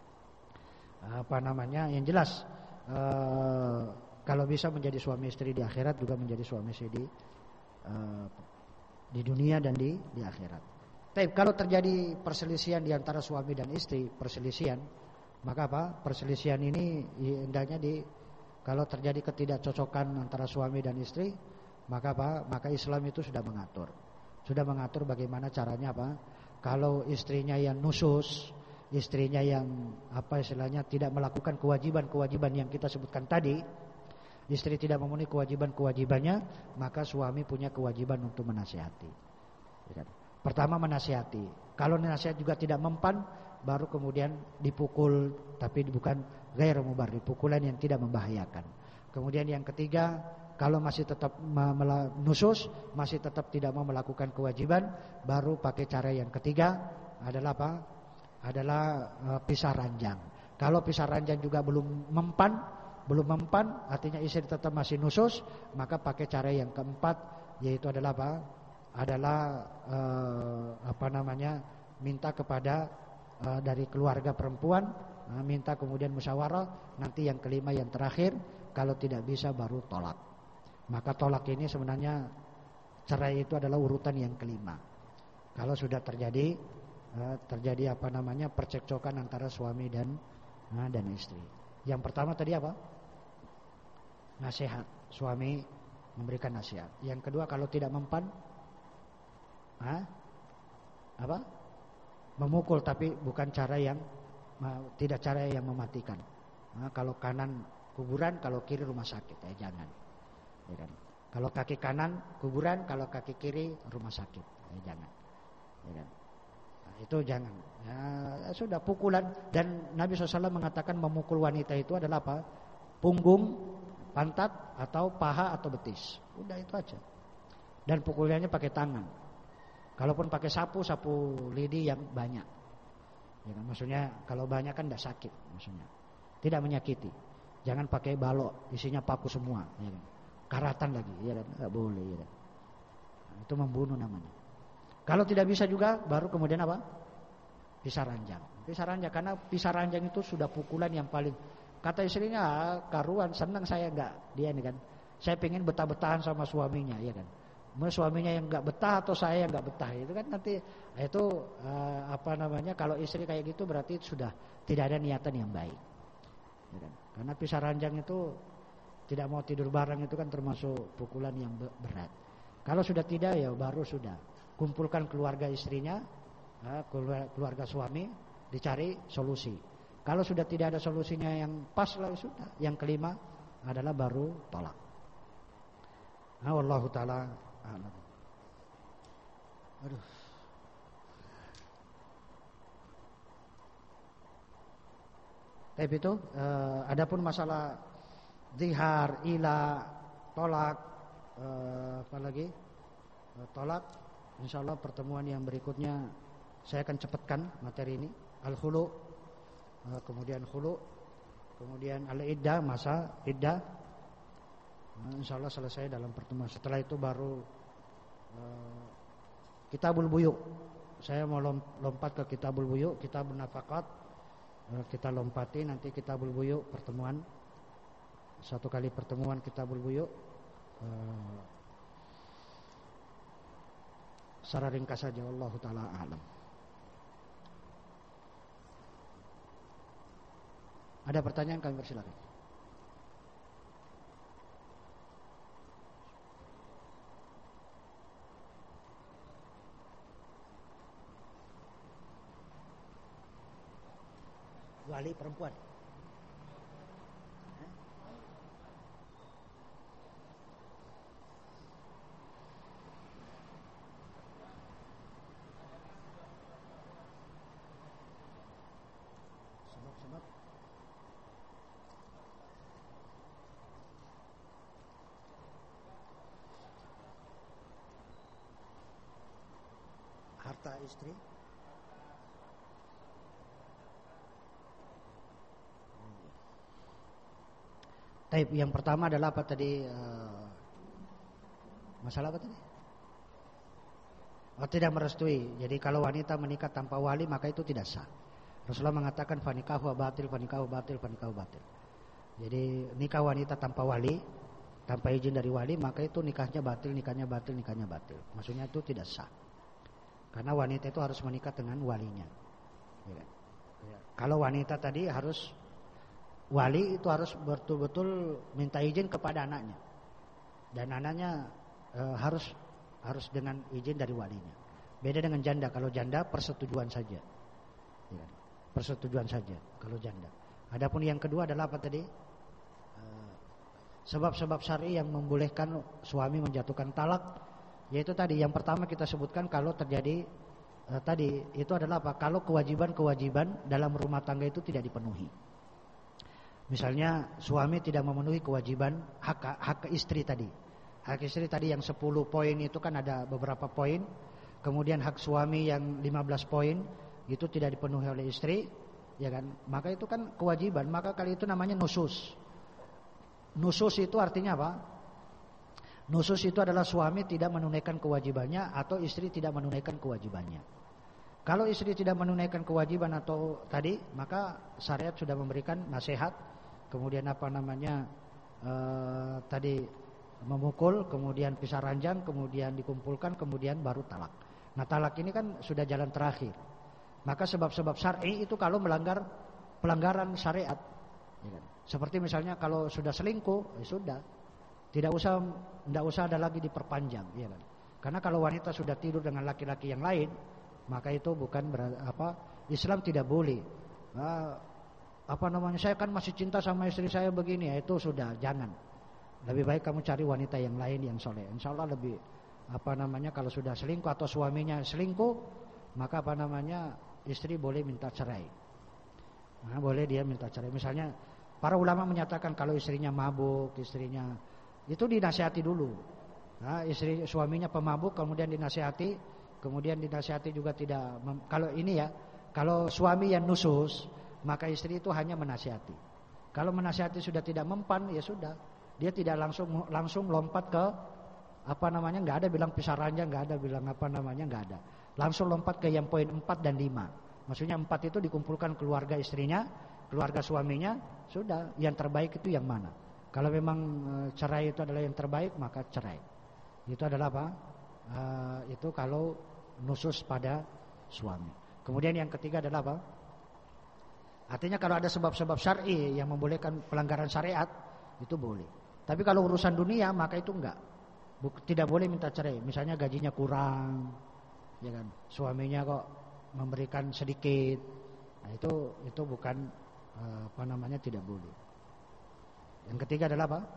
Apa namanya? Yang jelas eh, kalau bisa menjadi suami istri di akhirat juga menjadi suami istri di eh, di dunia dan di di akhirat. Tapi kalau terjadi perselisihan di antara suami dan istri, perselisihan, maka apa? Perselisihan ini hendaknya di kalau terjadi ketidakcocokan antara suami dan istri, maka apa? Maka Islam itu sudah mengatur. Sudah mengatur bagaimana caranya apa? Kalau istrinya yang nusus, istrinya yang apa istilahnya tidak melakukan kewajiban-kewajiban yang kita sebutkan tadi, istri tidak memenuhi kewajiban-kewajibannya, maka suami punya kewajiban untuk menasihati. Pertama menasihati. Kalau nasihat juga tidak mempan, baru kemudian dipukul, tapi bukan ghairu mubarrir, pukulan yang tidak membahayakan. Kemudian yang ketiga, kalau masih tetap nusus, masih tetap tidak mau melakukan kewajiban, baru pakai cara yang ketiga adalah apa? Adalah uh, pisah ranjang. Kalau pisah ranjang juga belum mempan, belum mempan, artinya istri tetap masih nusus, maka pakai cara yang keempat, yaitu adalah apa? Adalah uh, apa namanya? Minta kepada uh, dari keluarga perempuan, uh, minta kemudian musyawarah, nanti yang kelima yang terakhir, kalau tidak bisa baru tolak. Maka tolak ini sebenarnya cerai itu adalah urutan yang kelima. Kalau sudah terjadi uh, terjadi apa namanya percekcokan antara suami dan uh, dan istri. Yang pertama tadi apa? Nasihat. Suami memberikan nasihat. Yang kedua kalau tidak mempan, Hah? apa? Memukul, tapi bukan cara yang tidak cara yang mematikan. Nah, kalau kanan kuburan, kalau kiri rumah sakit, ya jangan. Ya kan? Kalau kaki kanan kuburan, kalau kaki kiri rumah sakit, ya jangan. Ya kan? Nah, itu jangan. Ya, sudah pukulan. Dan Nabi shallallahu alaihi wasallam mengatakan memukul wanita itu adalah apa? Punggung, pantat, atau paha atau betis. Udah itu aja. Dan pukulannya pakai tangan. Kalaupun pakai sapu, sapu lidi yang banyak, ya kan? Maksudnya kalau banyak kan tidak sakit, maksudnya tidak menyakiti. Jangan pakai balok, isinya paku semua, ya kan? Karatan lagi, ya kan? Nggak boleh, ya kan? Nah, itu membunuh namanya. Kalau tidak bisa juga, baru kemudian apa? Pisah ranjang. Pisah ranjang karena pisah ranjang itu sudah pukulan yang paling. Kata istrinya, ah, karuan, senang saya nggak dia nih kan? Saya pengen betah-betahan sama suaminya, ya kan? Suaminya yang nggak betah atau saya yang nggak betah, itu kan nanti itu uh, apa namanya, kalau istri kayak gitu berarti sudah tidak ada niatan yang baik, ya kan? Karena pisah ranjang itu tidak mau tidur bareng itu kan termasuk pukulan yang berat. Kalau sudah tidak ya baru sudah kumpulkan keluarga istrinya, keluarga suami, dicari solusi. Kalau sudah tidak ada solusinya yang pas lah sudah. Yang kelima adalah baru tolak. Nah, wallahu taala a'lam. Aduh. Tapi itu eh, adapun masalah zihar, ila, tolak, eh, apa lagi? Eh, tolak, insyaallah pertemuan yang berikutnya saya akan cepatkan materi ini. Al-khulu, eh, kemudian khulu, kemudian al-iddah, masa iddah. Nah, insyaallah selesai dalam pertemuan. Setelah itu baru eh, Kitabul Buyu. Saya mau lompat ke Kitabul Buyu, Kitabun Nafaqat. Kita lompati nanti Kitabul Buyu pertemuan. Satu kali pertemuan Kitabul Buyu. Uh, secara ringkas saja, wallahu taala a'lam. Ada pertanyaan, kami persilakan. Wali perempuan. Sebab-sebab harta istri. Taib, yang pertama adalah apa tadi? Uh, masalah apa tadi? Oh, tidak merestui. Jadi kalau wanita menikah tanpa wali maka itu tidak sah. Rasulullah mengatakan fanikahu batil, fanikahu batil, fanikahu batil. Jadi nikah wanita tanpa wali, tanpa izin dari wali, maka itu nikahnya batil, nikahnya batil, nikahnya batil. Maksudnya itu tidak sah. Karena wanita itu harus menikah dengan walinya. Ya. Ya. Kalau wanita tadi harus wali itu harus betul-betul minta izin kepada anaknya, dan anaknya e, harus harus dengan izin dari walinya. Beda dengan janda. Kalau janda persetujuan saja, ya, persetujuan saja kalau janda. Adapun yang kedua adalah apa tadi? E, sebab-sebab syar'i yang membolehkan suami menjatuhkan talak, yaitu tadi yang pertama kita sebutkan kalau terjadi e, tadi itu adalah apa? Kalau kewajiban-kewajiban dalam rumah tangga itu tidak dipenuhi. Misalnya suami tidak memenuhi kewajiban hak hak istri tadi. Hak istri tadi yang sepuluh poin itu kan ada beberapa poin. Kemudian hak suami yang lima belas poin itu tidak dipenuhi oleh istri, ya kan? Maka itu kan kewajiban, maka kali itu namanya nusus. Nusus itu artinya apa? Nusus itu adalah suami tidak menunaikan kewajibannya atau istri tidak menunaikan kewajibannya. Kalau istri tidak menunaikan kewajiban atau tadi, maka syariat sudah memberikan nasihat. Kemudian apa namanya eh, tadi memukul, kemudian pisah ranjang, kemudian dikumpulkan, kemudian baru talak. Nah talak ini kan sudah jalan terakhir. Maka sebab-sebab syar'i itu kalau melanggar pelanggaran syariat, ya kan? Seperti misalnya kalau sudah selingkuh, ya sudah, tidak usah, tidak usah ada lagi diperpanjang, ya kan? Karena kalau wanita sudah tidur dengan laki-laki yang lain, maka itu bukan ber, apa Islam tidak boleh. Nah, apa namanya, saya kan masih cinta sama istri saya begini, ya itu sudah jangan. Lebih baik kamu cari wanita yang lain yang soleh. Insya Allah lebih apa namanya kalau sudah selingkuh atau suaminya selingkuh, maka apa namanya istri boleh minta cerai. Nah, boleh dia minta cerai. Misalnya para ulama menyatakan kalau istrinya mabuk, istrinya itu dinasihati dulu. Nah, istri suaminya pemabuk kemudian dinasihati, kemudian dinasihati juga tidak. Kalau ini ya, kalau suami yang nusus, maka istri itu hanya menasihati. Kalau menasihati sudah tidak mempan, ya sudah, dia tidak langsung langsung lompat ke apa namanya, nggak ada bilang pisah ranjang, nggak ada bilang apa namanya, nggak ada. Langsung lompat ke yang poin empat dan lima. Maksudnya empat itu dikumpulkan keluarga istrinya, keluarga suaminya, sudah. Yang terbaik itu yang mana? Kalau memang e, cerai itu adalah yang terbaik, maka cerai. Itu adalah apa? E, itu kalau nusus pada suami. Kemudian yang ketiga adalah apa? Artinya kalau ada sebab-sebab syar'i yang membolehkan pelanggaran syariat, itu boleh. Tapi kalau urusan dunia maka itu enggak. Buk, tidak boleh minta cerai. Misalnya gajinya kurang, ya kan? Suaminya kok memberikan sedikit. Nah, itu itu bukan apa namanya, tidak boleh. Yang ketiga adalah apa?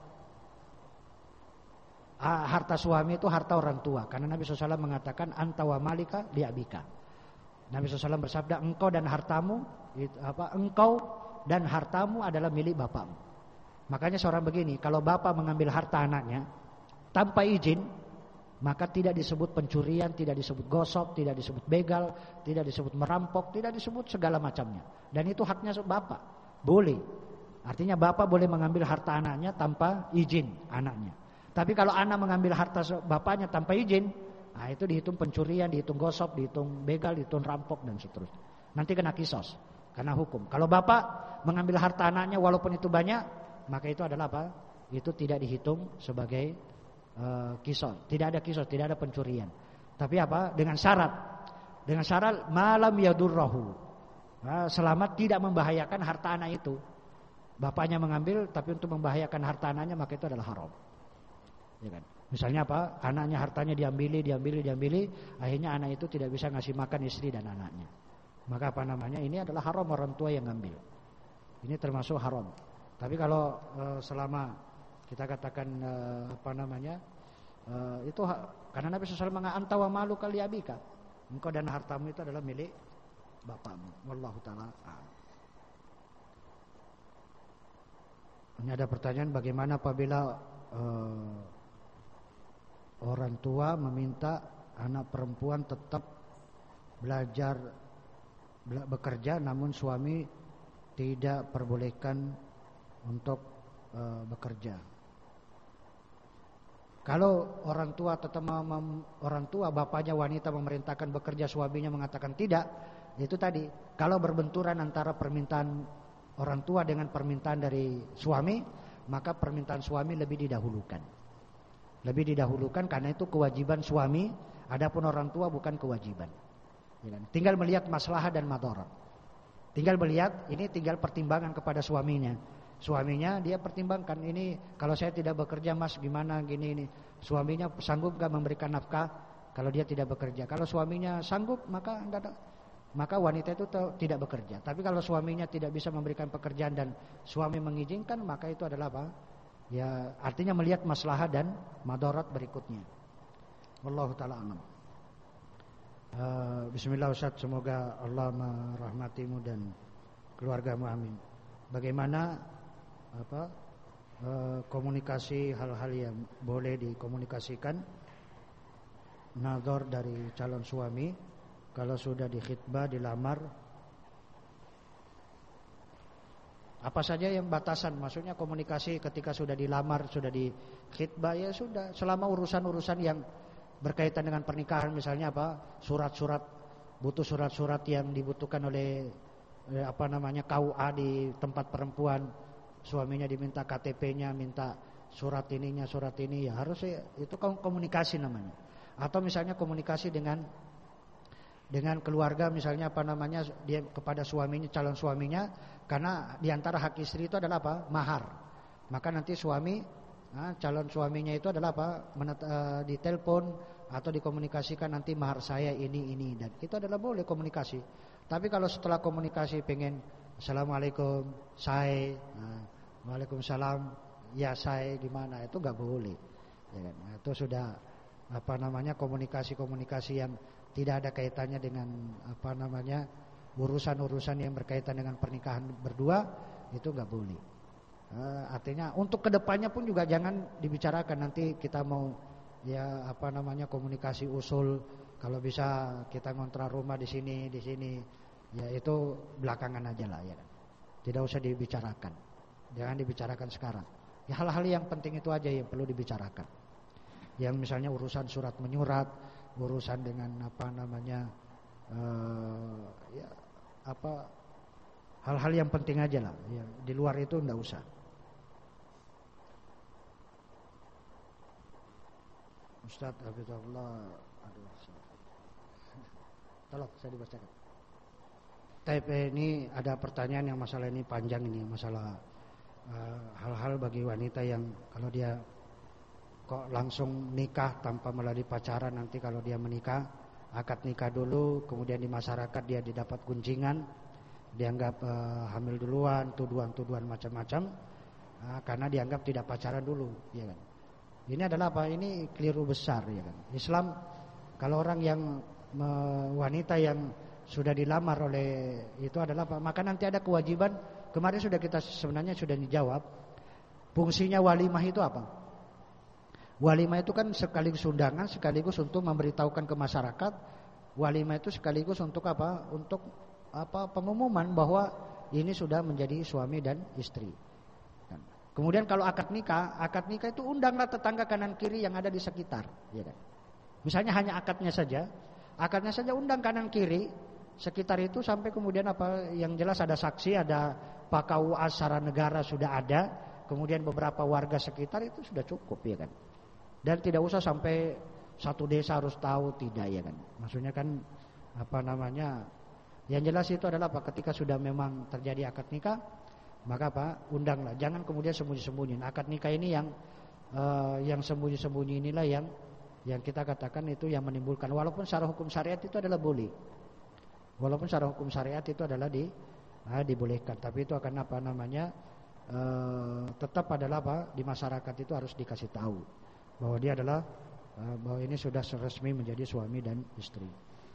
Ah, harta suami itu harta orang tua. Karena Nabi shallallahu alaihi wasallam mengatakan anta wa malika li abika. Nabi shallallahu alaihi wasallam bersabda, engkau dan hartamu itu, apa? Engkau dan hartamu adalah milik bapakmu. Makanya seorang begini, kalau bapak mengambil harta anaknya tanpa izin, maka tidak disebut pencurian, tidak disebut gosok, tidak disebut begal, tidak disebut merampok, tidak disebut segala macamnya. Dan itu haknya bapak, boleh. Artinya bapak boleh mengambil harta anaknya tanpa izin anaknya. Tapi kalau anak mengambil harta bapaknya tanpa izin, nah itu dihitung pencurian, dihitung gosok, dihitung begal, dihitung rampok dan seterusnya. Nanti kena kisos, karena hukum. Kalau bapak mengambil harta anaknya walaupun itu banyak, maka itu adalah apa? Itu tidak dihitung sebagai Uh, kisos, tidak ada kisos, tidak ada pencurian. Tapi apa? Dengan syarat, dengan syarat malam yadurrahu, nah, selama tidak membahayakan harta anak itu. Bapaknya mengambil, tapi untuk membahayakan harta anaknya, maka itu adalah haram. Ya kan? Misalnya apa? Anaknya hartanya diambili, diambili, diambili, akhirnya anak itu tidak bisa ngasih makan istri dan anaknya. Maka apa namanya? Ini adalah haram, orang tua yang ngambil. Ini termasuk haram. Tapi kalau uh, selama kita katakan uh, apa namanya uh, itu ha- karena Nabi shallallahu alaihi wasallam mengatakan anta wa malu kali abika, engkau dan hartamu itu adalah milik bapakmu. Wallahu taala. Ini ada pertanyaan, bagaimana apabila uh, orang tua meminta anak perempuan tetap belajar bela- bekerja, namun suami tidak perbolehkan untuk uh, bekerja. Kalau orang tua tetap mem, orang tua bapaknya wanita memerintahkan bekerja, suaminya mengatakan tidak, itu tadi kalau berbenturan antara permintaan orang tua dengan permintaan dari suami, maka permintaan suami lebih didahulukan. Lebih didahulukan karena itu kewajiban suami, adapun orang tua bukan kewajiban. Tinggal melihat maslahah dan madarat. Tinggal melihat, ini tinggal pertimbangan kepada suaminya. Suaminya dia pertimbangkan, ini kalau saya tidak bekerja mas gimana gini ini. Suaminya sanggup gak memberikan nafkah kalau dia tidak bekerja. Kalau suaminya sanggup, maka enggak ada, maka wanita itu tidak bekerja. Tapi kalau suaminya tidak bisa memberikan pekerjaan dan suami mengizinkan, maka itu adalah apa? Ya artinya melihat maslahah dan madarat berikutnya. Wallahu taala alam. Uh, Bismillah Ustaz, semoga Allah merahmatimu dan keluargamu, amin. Bagaimana apa e, komunikasi hal-hal yang boleh dikomunikasikan, nazar dari calon suami kalau sudah dikhitbah, dilamar, apa saja yang batasan, maksudnya komunikasi ketika sudah dilamar, sudah dikhitbah, ya sudah, selama urusan-urusan yang berkaitan dengan pernikahan, misalnya apa, surat-surat, butuh surat-surat yang dibutuhkan oleh eh, apa namanya K U A di tempat perempuan, suaminya diminta K T P-nya, minta surat ininya, surat ini, ya harus ya, itu komunikasi namanya. Atau misalnya komunikasi dengan dengan keluarga, misalnya apa namanya dia kepada suaminya, calon suaminya, karena diantara hak istri itu adalah apa? Mahar. Maka nanti suami, nah, calon suaminya itu adalah apa? Menet, uh, ditelepon atau dikomunikasikan, nanti mahar saya ini ini, dan itu adalah boleh komunikasi. Tapi kalau setelah komunikasi pengen assalamualaikum, saya, nah, waalaikumsalam, ya saya gimana, itu nggak boleh. Ya kan? Nah, itu sudah apa namanya komunikasi-komunikasi yang tidak ada kaitannya dengan apa namanya urusan-urusan yang berkaitan dengan pernikahan berdua, itu nggak boleh. Uh, artinya untuk kedepannya pun juga jangan dibicarakan, nanti kita mau ya apa namanya komunikasi usul, kalau bisa kita ngontrak rumah di sini di sini, ya itu belakangan aja lah ya. Tidak usah dibicarakan, jangan dibicarakan sekarang. Ya hal-hal yang penting itu aja yang perlu dibicarakan. Yang misalnya urusan surat menyurat, urusan dengan apa namanya uh, ya apa hal-hal yang penting aja lah. Ya, di luar itu enggak usah. Ustaz Hafizahullah, aduh, tolong saya dibacakan. T P ini ada pertanyaan yang masalah ini panjang ini, masalah uh, hal-hal bagi wanita yang kalau dia kok langsung nikah tanpa melalui pacaran. Nanti kalau dia menikah, akad nikah dulu, kemudian di masyarakat dia didapat gunjingan, dianggap uh, hamil duluan, tuduhan-tuduhan macam-macam, uh, karena dianggap tidak pacaran dulu, ya kan. Ini adalah apa? Ini keliru besar, ya kan. Islam, kalau orang yang uh, wanita yang sudah dilamar oleh itu adalah apa? Maka nanti ada kewajiban. Kemarin sudah kita sebenarnya sudah dijawab. Fungsinya walimah itu apa? Walimah itu kan sekaligus undangan, sekaligus untuk memberitahukan ke masyarakat. Walimah itu sekaligus untuk apa? Untuk apa? Pengumuman bahwa ini sudah menjadi suami dan istri. Kemudian kalau akad nikah, akad nikah itu undanglah tetangga kanan kiri yang ada di sekitar, ya kan? Misalnya hanya akadnya saja, akadnya saja undang kanan kiri sekitar itu, sampai kemudian apa? Yang jelas ada saksi, ada P K U A secara negara sudah ada, kemudian beberapa warga sekitar, itu sudah cukup, ya kan? Dan tidak usah sampai satu desa harus tahu, tidak, ya kan. Maksudnya kan apa namanya? Yang jelas itu adalah apa? Ketika sudah memang terjadi akad nikah, maka apa? Undanglah. Jangan kemudian sembunyi-sembunyi. Akad nikah ini yang uh, yang sembunyi-sembunyi inilah yang yang kita katakan itu yang menimbulkan. Walaupun secara hukum syariat itu adalah boleh. Walaupun secara hukum syariat itu adalah di uh, dibolehkan, tapi itu akan apa namanya? Uh, tetap adalah apa? Di masyarakat itu harus dikasih tahu bahwa dia adalah uh, bahwa ini sudah resmi menjadi suami dan istri.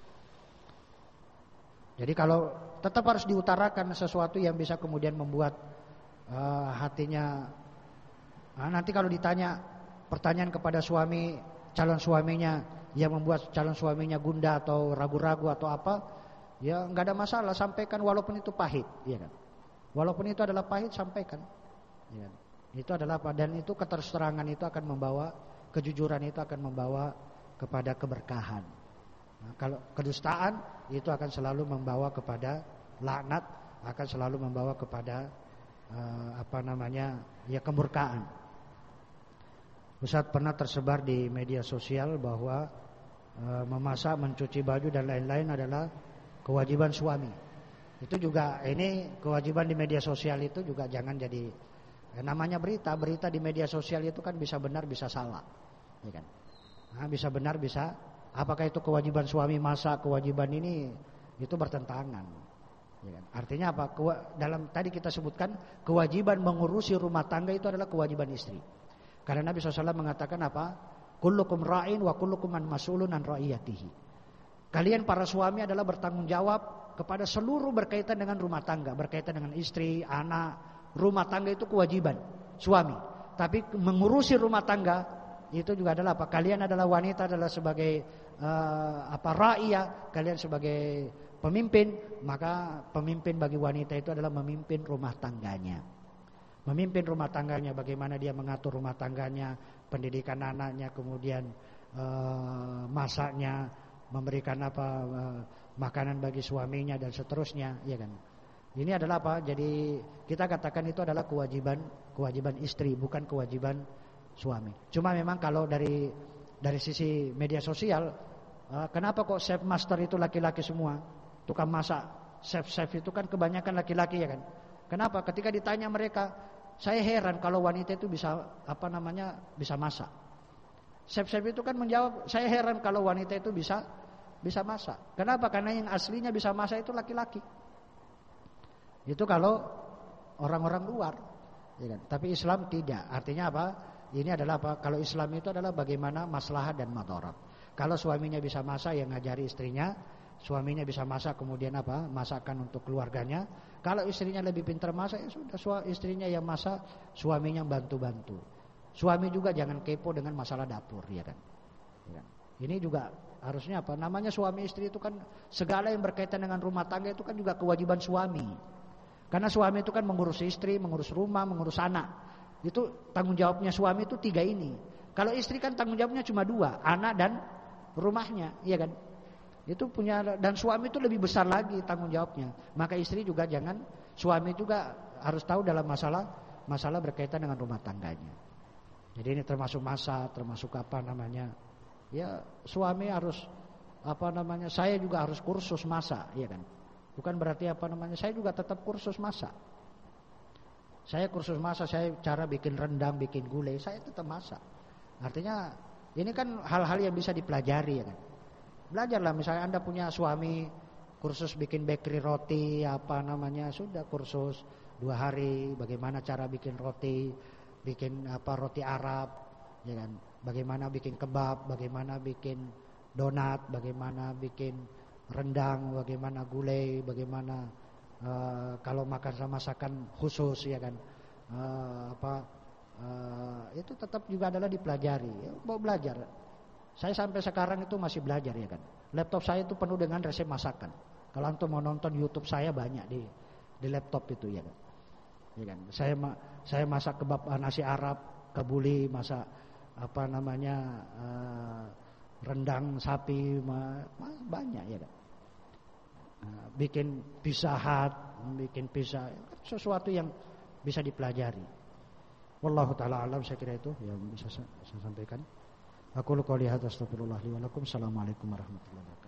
Jadi kalau tetap harus diutarakan sesuatu yang bisa kemudian membuat uh, hatinya, nah, nanti kalau ditanya pertanyaan kepada suami, calon suaminya, yang membuat calon suaminya gundah atau ragu-ragu atau apa, ya nggak ada masalah, sampaikan walaupun itu pahit, ya kan? Walaupun itu adalah pahit, sampaikan, ya kan? Itu adalah apa? Dan itu keterserangan itu akan membawa, kejujuran itu akan membawa kepada keberkahan. Nah, kalau kedustaan itu akan selalu membawa kepada laknat, akan selalu membawa kepada uh, apa namanya? Ya, kemurkaan. Ustaz, pernah tersebar di media sosial bahwa uh, memasak, mencuci baju dan lain-lain adalah kewajiban suami. Itu juga, ini kewajiban di media sosial itu juga jangan jadi eh, namanya berita, berita di media sosial itu kan bisa benar bisa salah, ya kan? Nah, bisa benar bisa, apakah itu kewajiban suami masak, kewajiban ini itu bertentangan, ya kan? Artinya apa? Dalam tadi kita sebutkan kewajiban mengurusi rumah tangga itu adalah kewajiban istri. Karena Nabi shallallahu alaihi wasallam mengatakan apa? Kullukum ra'in wa kullukum mas'ulun an ra'iyatihi. Kalian para suami adalah bertanggung jawab kepada seluruh berkaitan dengan rumah tangga, berkaitan dengan istri, anak. Rumah tangga itu kewajiban suami. Tapi mengurusi rumah tangga itu juga adalah apa? Kalian adalah wanita, adalah sebagai uh, apa ra'iyah, kalian sebagai pemimpin, maka pemimpin bagi wanita itu adalah memimpin rumah tangganya. Memimpin rumah tangganya, bagaimana dia mengatur rumah tangganya, pendidikan anaknya, kemudian uh, masaknya, memberikan apa uh, makanan bagi suaminya dan seterusnya, ya kan? Ini adalah apa? Jadi kita katakan itu adalah kewajiban kewajiban istri, bukan kewajiban suami. Cuma memang kalau dari dari sisi media sosial, uh, kenapa kok chef master itu laki-laki semua? Tukang masak, chef-chef itu kan kebanyakan laki-laki, ya kan? Kenapa? Ketika ditanya mereka, saya heran kalau wanita itu bisa apa namanya? bisa masak. Chef-chef itu kan menjawab, saya heran kalau wanita itu bisa bisa masak. Kenapa? Karena yang aslinya bisa masak itu laki-laki. Itu kalau orang-orang luar, ya kan? Tapi Islam tidak. Artinya apa? Ini adalah apa? Kalau Islam itu adalah bagaimana maslahat dan madarat. Kalau suaminya bisa masak, yang ngajari istrinya. Suaminya bisa masak, kemudian apa? Masakan untuk keluarganya. Kalau istrinya lebih pintar masak, ya sudah, istrinya yang masak, suaminya bantu-bantu. Suami juga jangan kepo dengan masalah dapur, ya kan? Ya. Ini juga harusnya apa? Namanya suami istri itu kan segala yang berkaitan dengan rumah tangga itu kan juga kewajiban suami. Karena suami itu kan mengurus istri, mengurus rumah, mengurus anak. Itu tanggung jawabnya suami itu tiga ini. Kalau istri kan tanggung jawabnya cuma dua, anak dan rumahnya, iya kan? Itu punya, dan suami itu lebih besar lagi tanggung jawabnya. Maka istri juga jangan, suami juga harus tahu dalam masalah masalah berkaitan dengan rumah tangganya. Jadi ini termasuk masa, termasuk apa namanya? Ya, suami harus apa namanya? Saya juga harus kursus masak, iya kan? Bukan berarti apa namanya? Saya juga tetap kursus masak. Saya kursus masak, saya cara bikin rendang, bikin gulai, saya tetap masak. Artinya ini kan hal-hal yang bisa dipelajari ya kan. Belajarlah, misalnya Anda punya suami kursus bikin bakery roti, apa namanya, sudah kursus dua hari bagaimana cara bikin roti, bikin apa roti Arab, ya kan. Bagaimana bikin kebab, bagaimana bikin donat, bagaimana bikin rendang, bagaimana gulai, bagaimana uh, kalau makan sama masakan khusus ya kan. Uh, apa uh, itu tetap juga adalah dipelajari. Ya, mau belajar. Saya sampai sekarang itu masih belajar ya kan. Laptop saya itu penuh dengan resep masakan. Kalau antum mau nonton YouTube saya banyak di di laptop itu ya kan. Ya kan. Saya saya masak kebab nasi Arab, kebuli, masak apa namanya uh, rendang sapi, ma, ma, banyak ya kan. Uh, bikin pizza hut, bikin pizza, sesuatu yang bisa dipelajari. Wallahu taala alam, saya kira itu yang bisa saya, saya sampaikan. Aku qouli hadza astaghfirullah li wa lakum. Assalamualaikum warahmatullahi wabarakatuh.